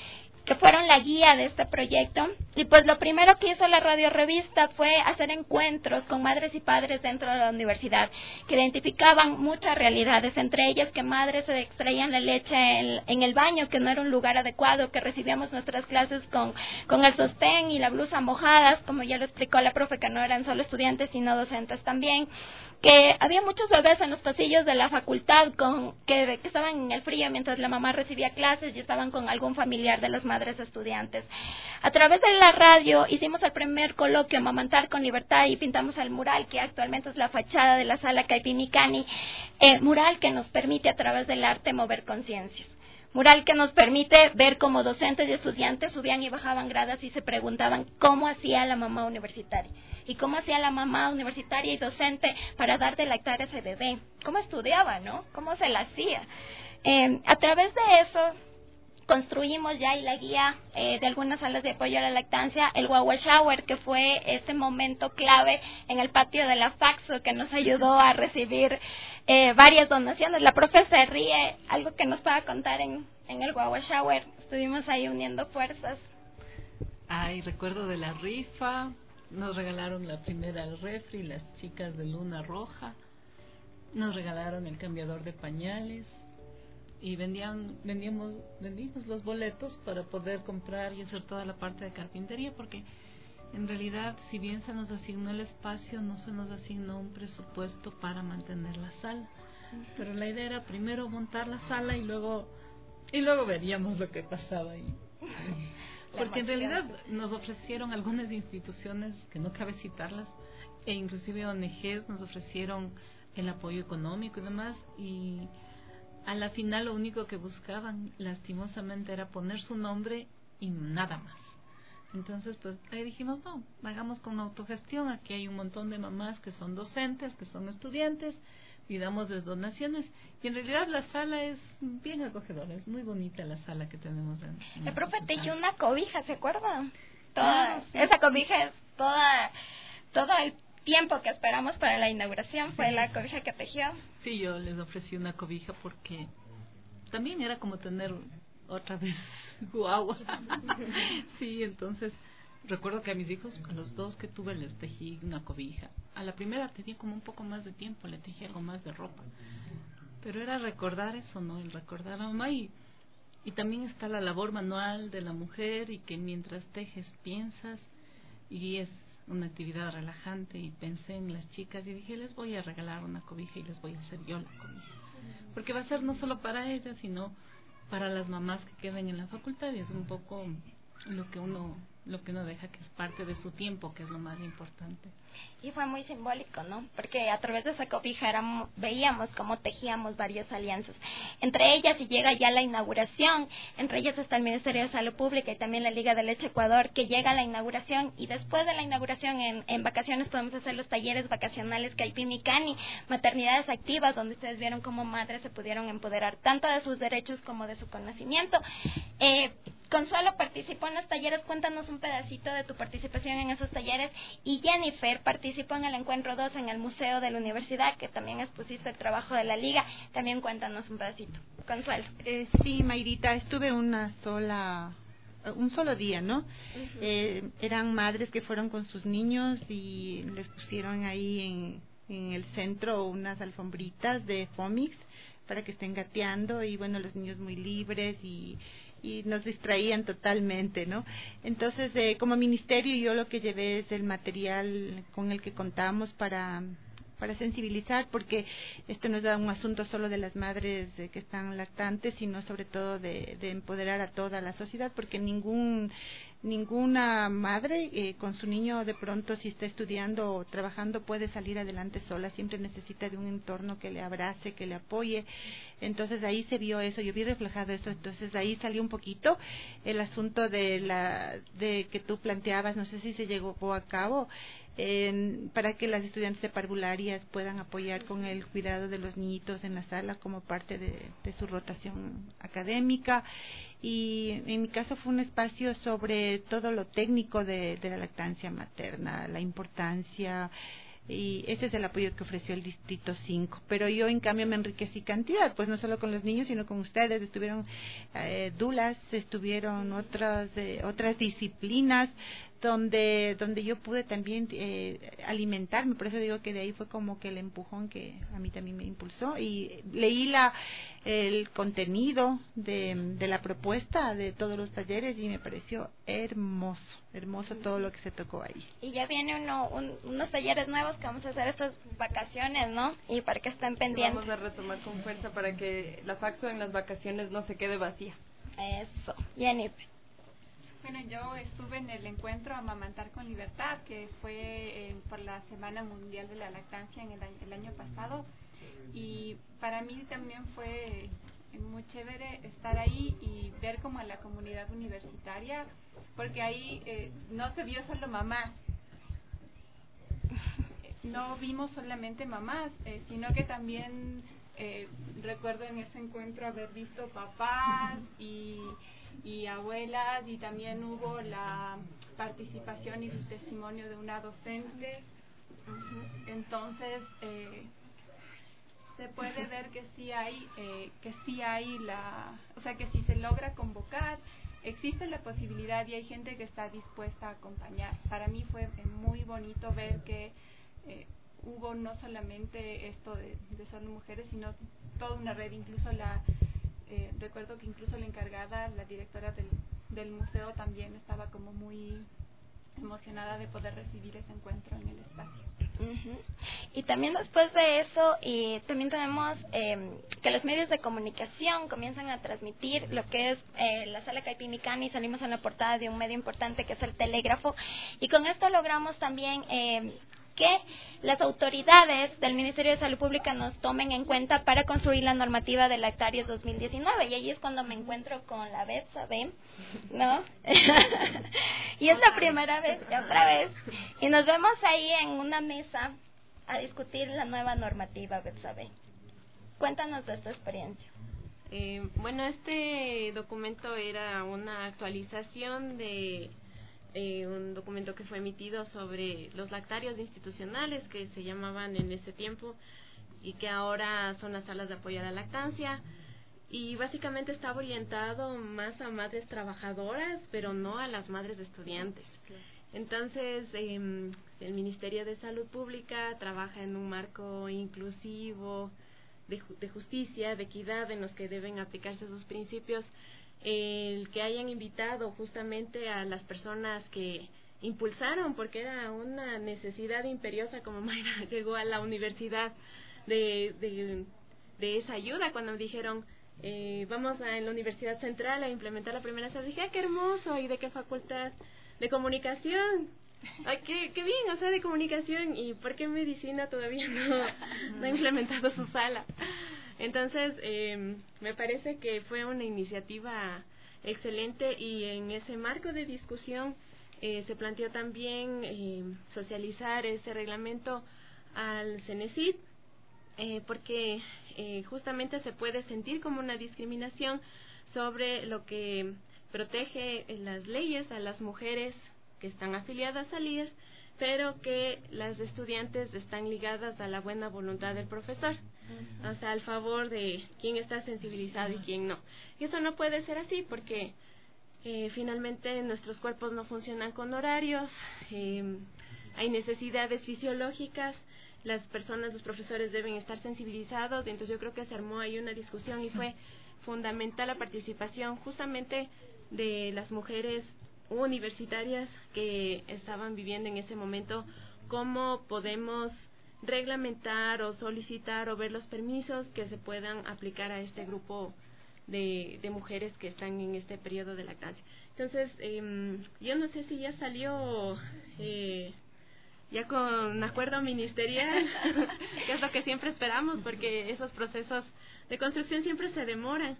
que fueron la guía de este proyecto. Y pues lo primero que hizo la radio revista fue hacer encuentros con madres y padres dentro de la universidad, que identificaban muchas realidades, entre ellas que madres se extraían la leche en, en el baño, que no era un lugar adecuado, que recibíamos nuestras clases con, con el sostén y la blusa mojadas, como ya lo explicó la profe, que no eran solo estudiantes sino docentes también, que había muchos bebés en los pasillos de la facultad con que, que estaban en el frío mientras la mamá recibía clases y estaban con algún familiar de las madres estudiantes. A través de la radio hicimos el primer coloquio Amamantar con Libertad y pintamos el mural que actualmente es la fachada de la sala Caipimicani, eh, mural que nos permite a través del arte mover conciencias. Mural que nos permite ver cómo docentes y estudiantes subían y bajaban gradas y se preguntaban cómo hacía la mamá universitaria. Y cómo hacía la mamá universitaria y docente para dar de lactar a ese bebé. Cómo estudiaba, ¿no? Cómo se la hacía. Eh, a través de eso construimos ya y la guía eh, de algunas salas de apoyo a la lactancia, el Guagua Shower, que fue ese momento clave en el patio de la Faxo que nos ayudó a recibir eh, varias donaciones. La profe se ríe, algo que nos pueda contar en, en el Guagua Shower. Estuvimos ahí uniendo fuerzas. Ay, recuerdo de la rifa, nos regalaron la primera al refri, las chicas de Luna Roja, nos regalaron el cambiador de pañales, y vendían vendíamos vendimos los boletos para poder comprar y hacer toda la parte de carpintería, porque en realidad, si bien se nos asignó el espacio, no se nos asignó un presupuesto para mantener la sala. Pero la idea era primero montar la sala y luego y luego veríamos lo que pasaba ahí. Porque en realidad nos ofrecieron algunas instituciones, que no cabe citarlas, e inclusive O N Ges nos ofrecieron el apoyo económico y demás, y a la final lo único que buscaban lastimosamente era poner su nombre y nada más. Entonces pues ahí dijimos, no, hagamos con autogestión. Aquí hay un montón de mamás que son docentes, que son estudiantes, pidamos las donaciones, y en realidad la sala es bien acogedora, es muy bonita la sala que tenemos en, en el profe facultad. tejió una cobija, ¿se acuerdan? Toda, Ah, sí. Esa cobija es toda todo el tiempo que esperamos para la inauguración, fue la cobija que tejió. Sí, yo les ofrecí una cobija porque también era como tener otra vez guagua. Sí, entonces recuerdo que a mis hijos, a los dos que tuve, les tejí una cobija. A la primera tenía como un poco más de tiempo, le tejí algo más de ropa. Pero era recordar eso, ¿no? El recordar a mamá, y, y también está la labor manual de la mujer, y que mientras tejes piensas, y es una actividad relajante, y pensé en las chicas y dije, les voy a regalar una cobija y les voy a hacer yo la cobija, porque va a ser no solo para ellas, sino para las mamás que queden en la facultad, y es un poco lo que uno lo que uno deja, que es parte de su tiempo, que es lo más importante. Y fue muy simbólico, ¿no? Porque a través de esa cobija éramos, veíamos cómo tejíamos varias alianzas. Entre ellas, y llega ya la inauguración, entre ellas está el Ministerio de Salud Pública y también la Liga de Leche Ecuador, que llega a la inauguración, y después de la inauguración, en, en vacaciones, podemos hacer los talleres vacacionales Caipimicani, maternidades activas, donde ustedes vieron cómo madres se pudieron empoderar tanto de sus derechos como de su conocimiento. Eh, Consuelo participó en los talleres, cuéntanos un pedacito de tu participación en esos talleres, y Jennifer participó en el encuentro dos en el Museo de la Universidad, que también expusiste el trabajo de la Liga, también cuéntanos un pedacito. Consuelo. Eh, sí, Mayrita, estuve una sola, un solo día, ¿no? Uh-huh. Eh, eran madres que fueron con sus niños y les pusieron ahí en, en el centro unas alfombritas de Fomix para que estén gateando, y bueno, los niños muy libres, y y nos distraían totalmente, ¿no? Entonces, eh, como ministerio, yo lo que llevé es el material con el que contamos para para sensibilizar, porque esto no es un asunto solo de las madres eh, que están lactantes, sino sobre todo de, de empoderar a toda la sociedad, porque ningún ninguna madre eh, con su niño, de pronto, si está estudiando o trabajando, puede salir adelante sola, siempre necesita de un entorno que le abrace, que le apoye. Entonces ahí se vio eso, yo vi reflejado eso. Entonces ahí salió un poquito el asunto de la de que tú planteabas, no sé si se llegó a cabo, eh, para que las estudiantes de parvularias puedan apoyar con el cuidado de los niñitos en la sala como parte de, de su rotación académica. Y en mi caso fue un espacio sobre todo lo técnico de, de la lactancia materna, la importancia, y ese es el apoyo que ofreció el Distrito cinco. Pero yo, en cambio, me enriquecí cantidad, pues no solo con los niños, sino con ustedes. Estuvieron eh, dulas, estuvieron otras eh, otras disciplinas donde donde yo pude también eh, alimentarme. Por eso digo que de ahí fue como que el empujón que a mí también me impulsó, y leí la el contenido de, de la propuesta de todos los talleres y me pareció hermoso, hermoso todo lo que se tocó ahí. Y ya viene uno, un, unos talleres nuevos que vamos a hacer estas vacaciones, ¿no? Y para que estén pendientes. Vamos a retomar con fuerza para que la Faxo en las vacaciones no se quede vacía. Eso. Jennifer. Bueno, yo estuve en el encuentro Amamantar con Libertad, que fue eh, por la Semana Mundial de la Lactancia en el año, el año pasado, y para mí también fue eh, muy chévere estar ahí y ver como a la comunidad universitaria, porque ahí eh, no se vio solo mamás, no vimos solamente mamás, eh, sino que también eh, recuerdo en ese encuentro haber visto papás y y abuelas, y también hubo la participación y el testimonio de una docente. Entonces eh, se puede ver que sí hay eh, que sí hay la, o sea, que si se logra convocar, existe la posibilidad y hay gente que está dispuesta a acompañar. Para mí fue muy bonito ver que eh, hubo no solamente esto de, de solo mujeres, sino toda una red, incluso la Eh, recuerdo que incluso la encargada, la directora del, del museo, también estaba como muy emocionada de poder recibir ese encuentro en el espacio. Uh-huh. Y también después de eso, y también tenemos eh, que los medios de comunicación comienzan a transmitir lo que es eh, la Sala Caipimicani. Salimos en la portada de un medio importante que es el Telégrafo, y con esto logramos también eh, que las autoridades del Ministerio de Salud Pública nos tomen en cuenta para construir la normativa de lactarios dos mil diecinueve, y ahí es cuando me encuentro con la Betsabe, ¿no? Y es la primera vez, y otra vez, y nos vemos ahí en una mesa a discutir la nueva normativa, Betsabe. Cuéntanos de esta experiencia. Eh, bueno, este documento era una actualización de Eh, un documento que fue emitido sobre los lactarios institucionales, que se llamaban en ese tiempo, y que ahora son las salas de apoyo a la lactancia, y básicamente estaba orientado más a madres trabajadoras, pero no a las madres de estudiantes. Entonces eh, el Ministerio de Salud Pública trabaja en un marco inclusivo de, de justicia, de equidad, en los que deben aplicarse esos principios. El que hayan invitado justamente a las personas que impulsaron, porque era una necesidad imperiosa, como Mayra llegó a la universidad de, de, de esa ayuda, cuando me dijeron eh, vamos a en la Universidad Central a implementar la primera sala, dije, ah, qué hermoso. ¿Y de qué facultad? De comunicación. Ay, qué, qué bien, o sea, de comunicación. ¿Y por qué medicina todavía no, no ha implementado su sala? Entonces, eh, me parece que fue una iniciativa excelente, y en ese marco de discusión eh, se planteó también eh, socializar ese reglamento al CENESID, eh, porque eh, justamente se puede sentir como una discriminación sobre lo que protege en las leyes a las mujeres que están afiliadas al I E S, pero que las estudiantes están ligadas a la buena voluntad del profesor, o sea, al favor de quién está sensibilizado y quién no. Y eso no puede ser así, porque eh, finalmente nuestros cuerpos no funcionan con horarios, eh, hay necesidades fisiológicas, las personas, los profesores deben estar sensibilizados. Entonces yo creo que se armó ahí una discusión y fue fundamental la participación justamente de las mujeres universitarias que estaban viviendo en ese momento, cómo podemos reglamentar o solicitar o ver los permisos que se puedan aplicar a este grupo de, de mujeres que están en este periodo de lactancia. Entonces, eh, yo no sé si ya salió eh, ya con acuerdo ministerial, que es lo que siempre esperamos, porque esos procesos de construcción siempre se demoran.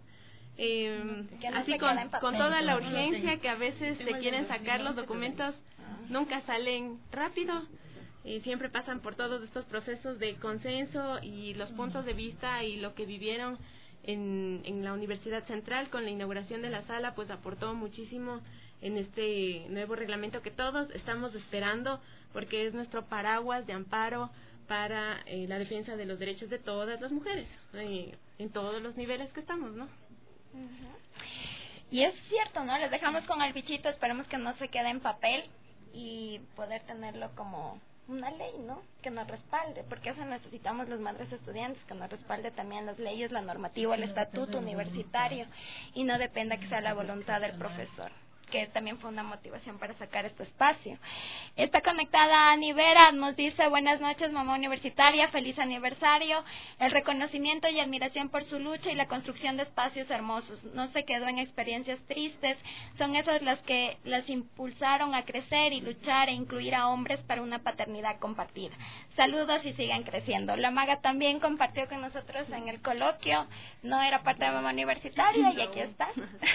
Eh, no así con, con toda la urgencia que a veces se quieren sacar los documentos, nunca salen rápido, y siempre pasan por todos estos procesos de consenso, y los puntos de vista y lo que vivieron en, en la Universidad Central con la inauguración de la sala pues aportó muchísimo en este nuevo reglamento que todos estamos esperando, porque es nuestro paraguas de amparo para eh, la defensa de los derechos de todas las mujeres, eh, en todos los niveles que estamos, ¿no? Uh-huh. Y es cierto, ¿no? Les dejamos con el bichito, esperemos que no se quede en papel y poder tenerlo como una ley, ¿no? Que nos respalde, porque eso necesitamos las madres estudiantes, que nos respalde también las leyes, la normativa, el estatuto universitario, y no dependa que sea la voluntad del profesor, que también fue una motivación para sacar este espacio. Está conectada Ani Vera, nos dice: buenas noches, mamá universitaria, feliz aniversario, el reconocimiento y admiración por su lucha y la construcción de espacios hermosos. No se quedó en experiencias tristes, son esas las que las impulsaron a crecer y luchar e incluir a hombres para una paternidad compartida. Saludos y sigan creciendo. La maga también compartió con nosotros en el coloquio, no era parte de mamá universitaria y aquí está.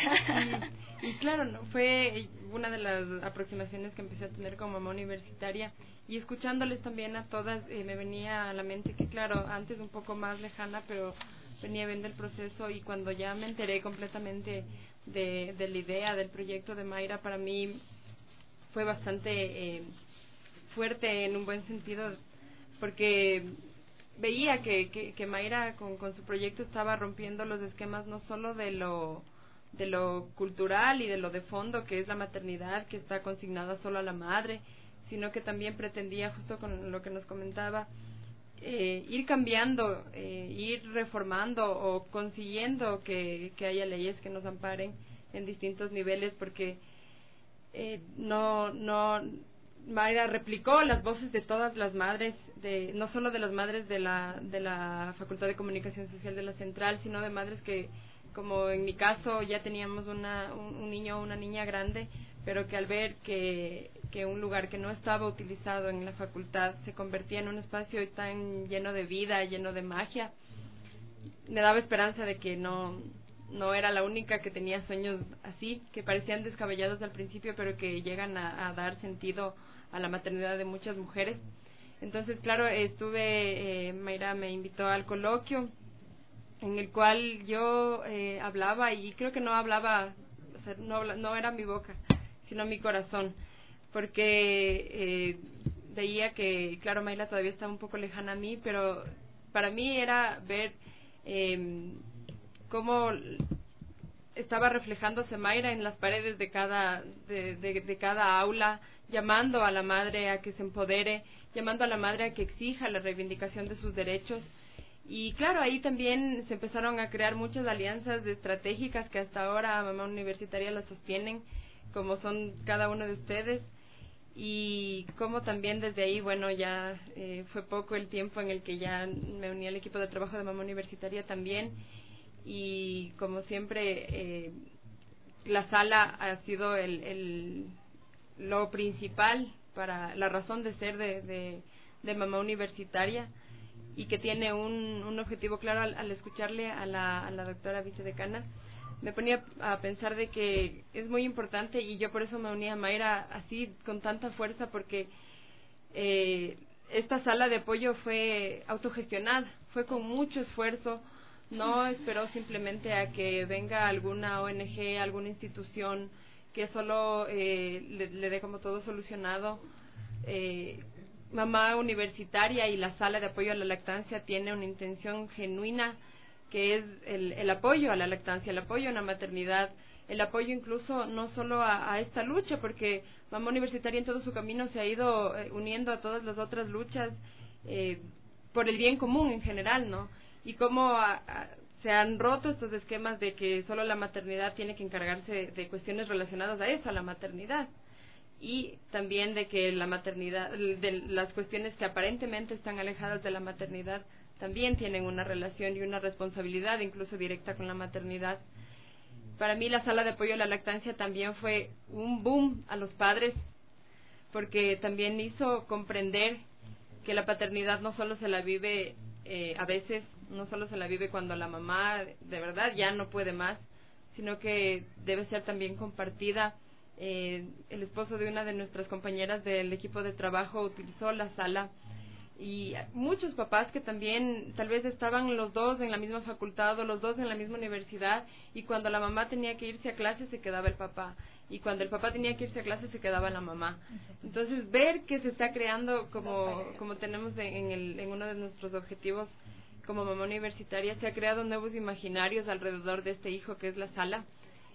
Y, y claro, no fue una de las aproximaciones que empecé a tener como mamá universitaria, y escuchándoles también a todas eh, me venía a la mente que claro, antes un poco más lejana, pero venía viendo el proceso, y cuando ya me enteré completamente de, de la idea del proyecto de Mayra, para mí fue bastante eh, fuerte en un buen sentido, porque veía que, que, que Mayra con, con su proyecto estaba rompiendo los esquemas no solo de lo de lo cultural y de lo de fondo, que es la maternidad, que está consignada solo a la madre, sino que también pretendía, justo con lo que nos comentaba, eh, ir cambiando, eh, ir reformando o consiguiendo que, que haya leyes que nos amparen en distintos niveles, porque eh, no, no, Mayra replicó las voces de todas las madres, de, no solo de las madres de la, de la Facultad de Comunicación Social de la Central, sino de madres que, como en mi caso, ya teníamos una, un, un niño o una niña grande, pero que al ver que, que un lugar que no estaba utilizado en la facultad se convertía en un espacio tan lleno de vida, lleno de magia, me daba esperanza de que no, no era la única que tenía sueños así, que parecían descabellados al principio, pero que llegan a, a dar sentido a la maternidad de muchas mujeres. Entonces, claro, estuve, eh, Mayra me invitó al coloquio, en el cual yo eh, hablaba, y creo que no hablaba, o sea, no, no era mi boca, sino mi corazón, porque eh, veía que, claro, Mayra todavía estaba un poco lejana a mí, pero para mí era ver eh, cómo estaba reflejándose Mayra en las paredes de cada, de, de, de cada aula, llamando a la madre a que se empodere, llamando a la madre a que exija la reivindicación de sus derechos. Y claro, ahí también se empezaron a crear muchas alianzas estratégicas que hasta ahora Mamá Universitaria las sostienen, como son cada uno de ustedes, y como también desde ahí, bueno, ya eh, fue poco el tiempo en el que ya me uní al equipo de trabajo de Mamá Universitaria también, y como siempre eh, la sala ha sido el, el lo principal para la razón de ser de, de, de Mamá Universitaria, y que tiene un, un objetivo claro. Al, al escucharle a la, a la doctora vicedecana, me ponía a pensar de que es muy importante, y yo por eso me uní a Mayra así con tanta fuerza, porque eh, esta sala de apoyo fue autogestionada, fue con mucho esfuerzo, no esperó simplemente a que venga alguna O N G, alguna institución que solo eh, le, le dé como todo solucionado. eh, Mamá Universitaria y la Sala de Apoyo a la Lactancia tiene una intención genuina, que es el, el apoyo a la lactancia, el apoyo a la maternidad, el apoyo incluso no solo a, a esta lucha, porque Mamá Universitaria en todo su camino se ha ido eh, uniendo a todas las otras luchas eh, por el bien común en general, ¿no? Y cómo a, a, se han roto estos esquemas de que solo la maternidad tiene que encargarse de, de cuestiones relacionadas a eso, a la maternidad. Y también de que la maternidad, de las cuestiones que aparentemente están alejadas de la maternidad, también tienen una relación y una responsabilidad incluso directa con la maternidad. Para mí la sala de apoyo a la lactancia también fue un boom a los padres, porque también hizo comprender que la paternidad no solo se la vive eh, a veces, no solo se la vive cuando la mamá de verdad ya no puede más, sino que debe ser también compartida. Eh, el esposo de una de nuestras compañeras del equipo de trabajo utilizó la sala y muchos papás que también tal vez estaban los dos en la misma facultad o los dos en la misma universidad, y cuando la mamá tenía que irse a clase se quedaba el papá, y cuando el papá tenía que irse a clase se quedaba la mamá. Entonces ver que se está creando, como como tenemos en, el, en uno de nuestros objetivos como mamá universitaria, se ha creado nuevos imaginarios alrededor de este hijo que es la sala,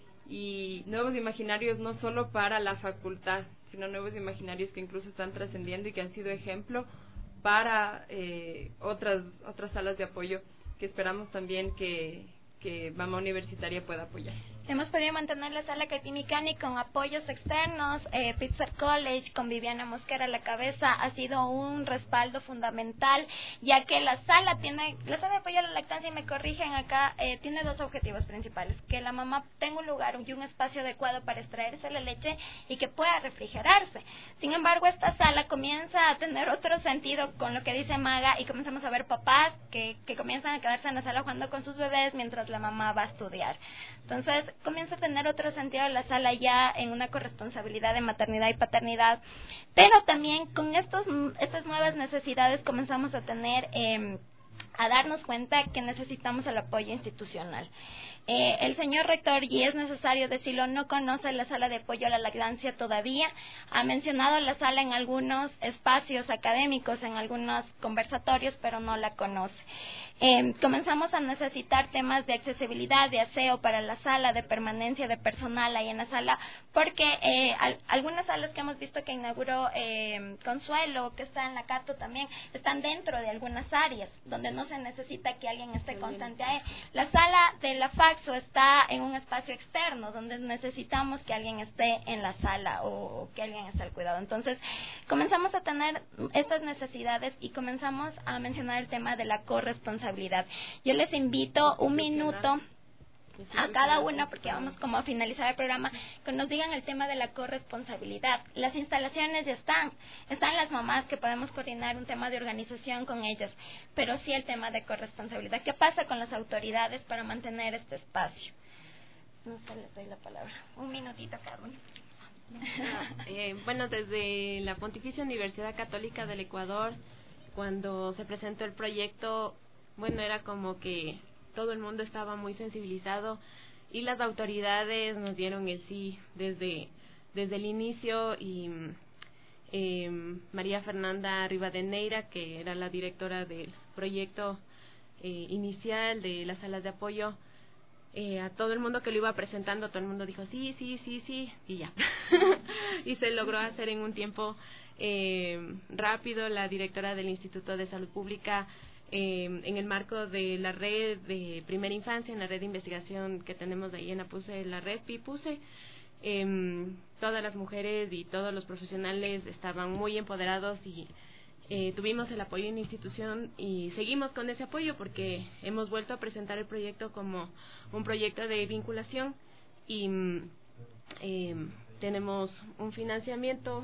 y nuevos imaginarios no solo para la facultad, sino nuevos imaginarios que incluso están trascendiendo y que han sido ejemplo para eh, otras otras salas de apoyo que esperamos también que, que Mamá Universitaria pueda apoyar. Hemos podido mantener la sala Catimicani con apoyos externos. eh, Pitzer College, con Viviana Mosquera a la cabeza, ha sido un respaldo fundamental, ya que la sala tiene, la sala de apoyo a la lactancia, y me corrigen acá, eh, tiene dos objetivos principales: que la mamá tenga un lugar y un espacio adecuado para extraerse la leche y que pueda refrigerarse. Sin embargo, esta sala comienza a tener otro sentido con lo que dice Maga, y comenzamos a ver papás que, que comienzan a quedarse en la sala jugando con sus bebés mientras la mamá va a estudiar. Entonces, comienza a tener otro sentido la sala ya en una corresponsabilidad de maternidad y paternidad, pero también con estos estas nuevas necesidades comenzamos a tener eh, a darnos cuenta que necesitamos el apoyo institucional. Eh, el señor rector, y es necesario decirlo, no conoce la sala de apoyo a la lactancia todavía. Ha mencionado la sala en algunos espacios académicos, en algunos conversatorios, pero no la conoce. Eh, comenzamos a necesitar temas de accesibilidad, de aseo para la sala, de permanencia de personal ahí en la sala, porque eh, al, algunas salas que hemos visto que inauguró eh, Consuelo, que está en la Cato también, están dentro de algunas áreas donde no se necesita que alguien esté constante ahí. La sala de la Faxo está en un espacio externo donde necesitamos que alguien esté en la sala o, o que alguien esté al cuidado. Entonces comenzamos a tener estas necesidades y comenzamos a mencionar el tema de la corresponsabilidad. Yo les invito un minuto a cada una, porque vamos como a finalizar el programa, que nos digan el tema de la corresponsabilidad. Las instalaciones ya están, están las mamás que podemos coordinar un tema de organización con ellas, pero sí el tema de corresponsabilidad. ¿Qué pasa con las autoridades para mantener este espacio? No sé, les doy la palabra. Un minutito cada uno. eh, bueno, desde la Pontificia Universidad Católica del Ecuador, cuando se presentó el proyecto, bueno, era como que todo el mundo estaba muy sensibilizado y las autoridades nos dieron el sí desde desde el inicio, y eh, María Fernanda Rivadeneira, que era la directora del proyecto eh, inicial de las salas de apoyo, eh, a todo el mundo que lo iba presentando, todo el mundo dijo sí, sí, sí, sí, y ya. Y se logró hacer en un tiempo eh, rápido. La directora del Instituto de Salud Pública, Eh, en el marco de la red de primera infancia, en la red de investigación que tenemos de ahí en APUSE, la red PIPUSE, eh, todas las mujeres y todos los profesionales estaban muy empoderados, y eh, tuvimos el apoyo en la institución y seguimos con ese apoyo porque hemos vuelto a presentar el proyecto como un proyecto de vinculación, y eh, tenemos un financiamiento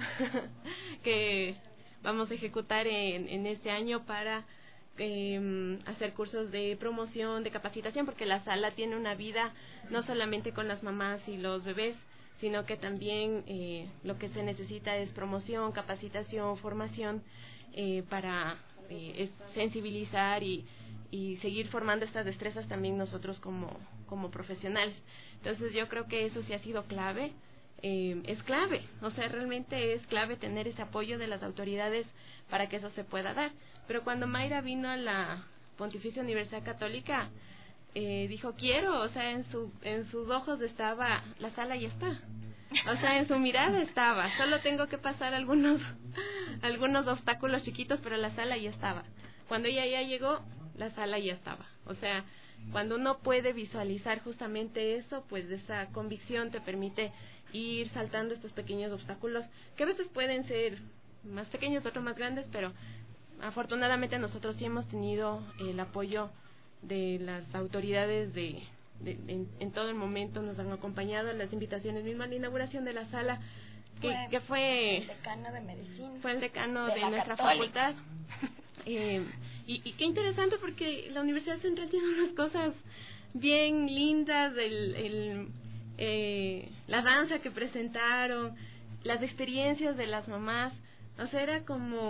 que vamos a ejecutar en, en este año para Eh, hacer cursos de promoción, de capacitación, porque la sala tiene una vida no solamente con las mamás y los bebés, sino que también eh, lo que se necesita es promoción, capacitación, formación eh, para eh, es sensibilizar y, y seguir formando estas destrezas también nosotros como, como profesionales. Entonces yo creo que eso sí ha sido clave. Eh, es clave, o sea, realmente es clave tener ese apoyo de las autoridades para que eso se pueda dar. Pero cuando Mayra vino a la Pontificia Universidad Católica, eh, dijo quiero, o sea, en su en sus ojos estaba, la sala ya está, o sea, en su mirada estaba, solo tengo que pasar algunos algunos obstáculos chiquitos, pero la sala ya estaba. Cuando ella ya llegó, la sala ya estaba, o sea, cuando uno puede visualizar justamente eso, pues esa convicción te permite ir saltando estos pequeños obstáculos que a veces pueden ser más pequeños, otros más grandes, pero afortunadamente nosotros sí hemos tenido el apoyo de las autoridades de, de en, en todo el momento, nos han acompañado en las invitaciones mismas, la inauguración de la sala que fue, que fue el decano de medicina, fue el decano de, de nuestra Católica. facultad. eh, y, y qué interesante, porque la Universidad Central tiene unas cosas bien lindas, el, el eh, la danza que presentaron, las experiencias de las mamás, o sea, era como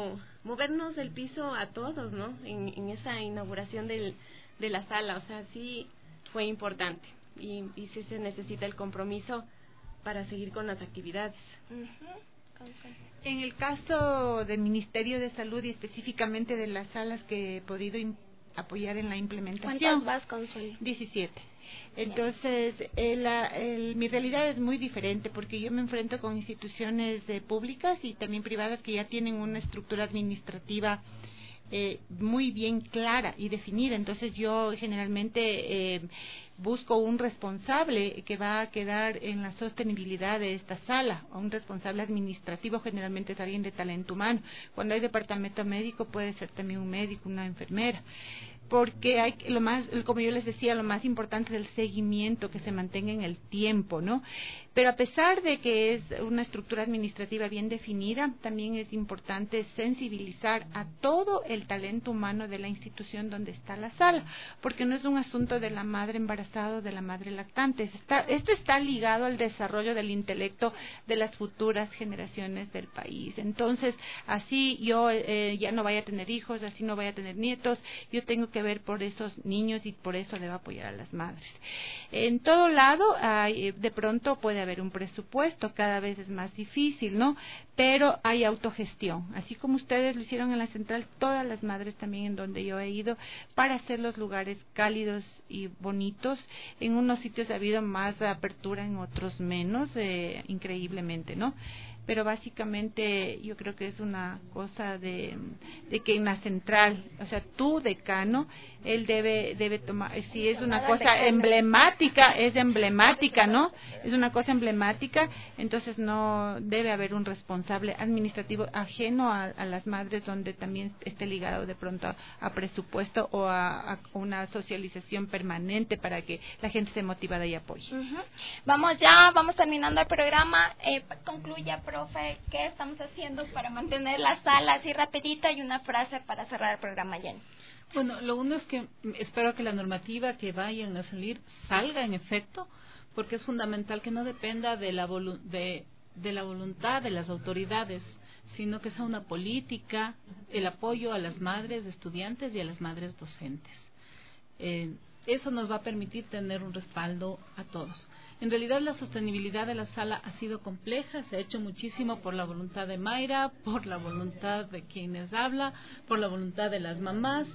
movernos el piso a todos, ¿no? En, en esa inauguración del, de la sala, o sea, sí fue importante y, y sí se necesita el compromiso para seguir con las actividades. Uh-huh. En el caso del Ministerio de Salud y específicamente de las salas que he podido in- apoyar en la implementación. ¿Cuántas vas, Consuelo? diecisiete. Entonces, el, el, mi realidad es muy diferente porque yo me enfrento con instituciones eh, públicas y también privadas que ya tienen una estructura administrativa eh, muy bien clara y definida. Entonces, yo generalmente eh, busco un responsable que va a quedar en la sostenibilidad de esta sala, o un responsable administrativo, generalmente es alguien de talento humano. Cuando hay departamento médico puede ser también un médico, una enfermera, porque hay lo más, como yo les decía, lo más importante es el seguimiento, que se mantenga en el tiempo, ¿no? Pero a pesar de que es una estructura administrativa bien definida, también es importante sensibilizar a todo el talento humano de la institución donde está la sala, porque no es un asunto de la madre embarazada o de la madre lactante. Está, esto está ligado al desarrollo del intelecto de las futuras generaciones del país. Entonces, así yo eh, ya no vaya a tener hijos, así no vaya a tener nietos, yo tengo que ver por esos niños y por eso debo apoyar a las madres. En todo lado, hay, de pronto puede haber un presupuesto, cada vez es más difícil, ¿no? Pero hay autogestión, así como ustedes lo hicieron en la central, todas las madres también en donde yo he ido, para hacer los lugares cálidos y bonitos. En unos sitios ha habido más apertura, en otros menos, eh, increíblemente, ¿no? Pero básicamente yo creo que es una cosa de, de que en la central, o sea, tu decano, él debe debe tomar, si es una cosa emblemática, es emblemática, ¿no? Es una cosa emblemática, entonces no debe haber un responsable administrativo ajeno a, a las madres, donde también esté ligado de pronto a, a presupuesto o a, a una socialización permanente para que la gente esté motivada y apoye. Uh-huh. Vamos ya, vamos terminando el programa. Eh, concluya, profe, ¿qué estamos haciendo para mantener la sala así rapidita y una frase para cerrar el programa, Jenny? Bueno, lo uno es que espero que la normativa que vayan a salir salga en efecto, porque es fundamental que no dependa de la, volu- de, de la voluntad de las autoridades, sino que sea una política, el apoyo a las madres estudiantes y a las madres docentes. Eh, eso nos va a permitir tener un respaldo a todos. En realidad la sostenibilidad de la sala ha sido compleja, se ha hecho muchísimo por la voluntad de Mayra, por la voluntad de quienes habla, por la voluntad de las mamás,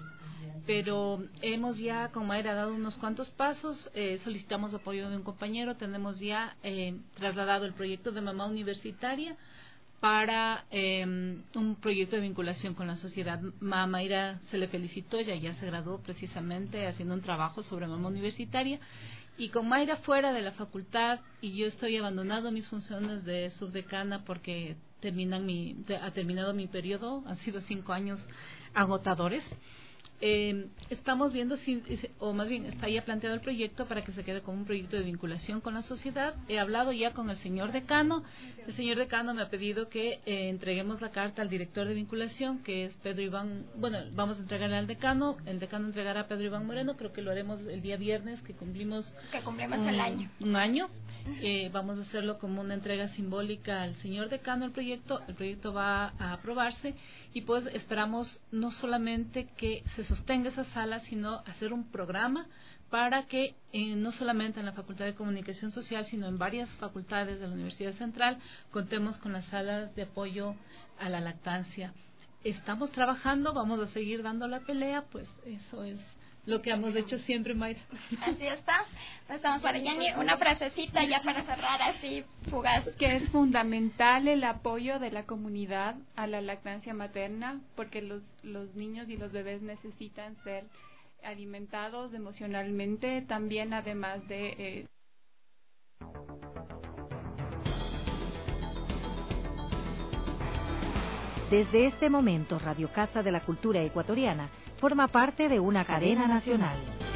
pero hemos ya con Mayra dado unos cuantos pasos, eh, solicitamos apoyo de un compañero, tenemos ya eh, trasladado el proyecto de mamá universitaria para eh, un proyecto de vinculación con la sociedad. A Mayra se le felicitó, ella ya se graduó precisamente haciendo un trabajo sobre mamá universitaria, y con Mayra fuera de la facultad, y yo estoy abandonando mis funciones de subdecana porque terminan mi, ha terminado mi periodo, han sido cinco años agotadores. Eh, estamos viendo si, o más bien está ya planteado el proyecto para que se quede como un proyecto de vinculación con la sociedad. He hablado ya con el señor decano. El señor decano me ha pedido que eh, entreguemos la carta al director de vinculación, que es Pedro Iván. Bueno, vamos a entregarle al decano, el decano entregará a Pedro Iván Moreno. Creo que lo haremos el día viernes, que cumplimos que cumplimos un, el año un año. Eh, vamos a hacerlo como una entrega simbólica al señor decano del proyecto. El proyecto va a aprobarse y pues esperamos no solamente que se sostenga esa sala, sino hacer un programa para que eh, no solamente en la Facultad de Comunicación Social, sino en varias facultades de la Universidad Central contemos con las salas de apoyo a la lactancia. Estamos trabajando, vamos a seguir dando la pelea, pues eso es lo que hemos hecho siempre, Mayra. Así está. Estamos para Yanni. Una frasecita ya para cerrar así, fugaz. Que es fundamental el apoyo de la comunidad a la lactancia materna, porque los, los niños y los bebés necesitan ser alimentados emocionalmente, también además de... Eh... Desde este momento, Radio Casa de la Cultura Ecuatoriana forma parte de una cadena nacional.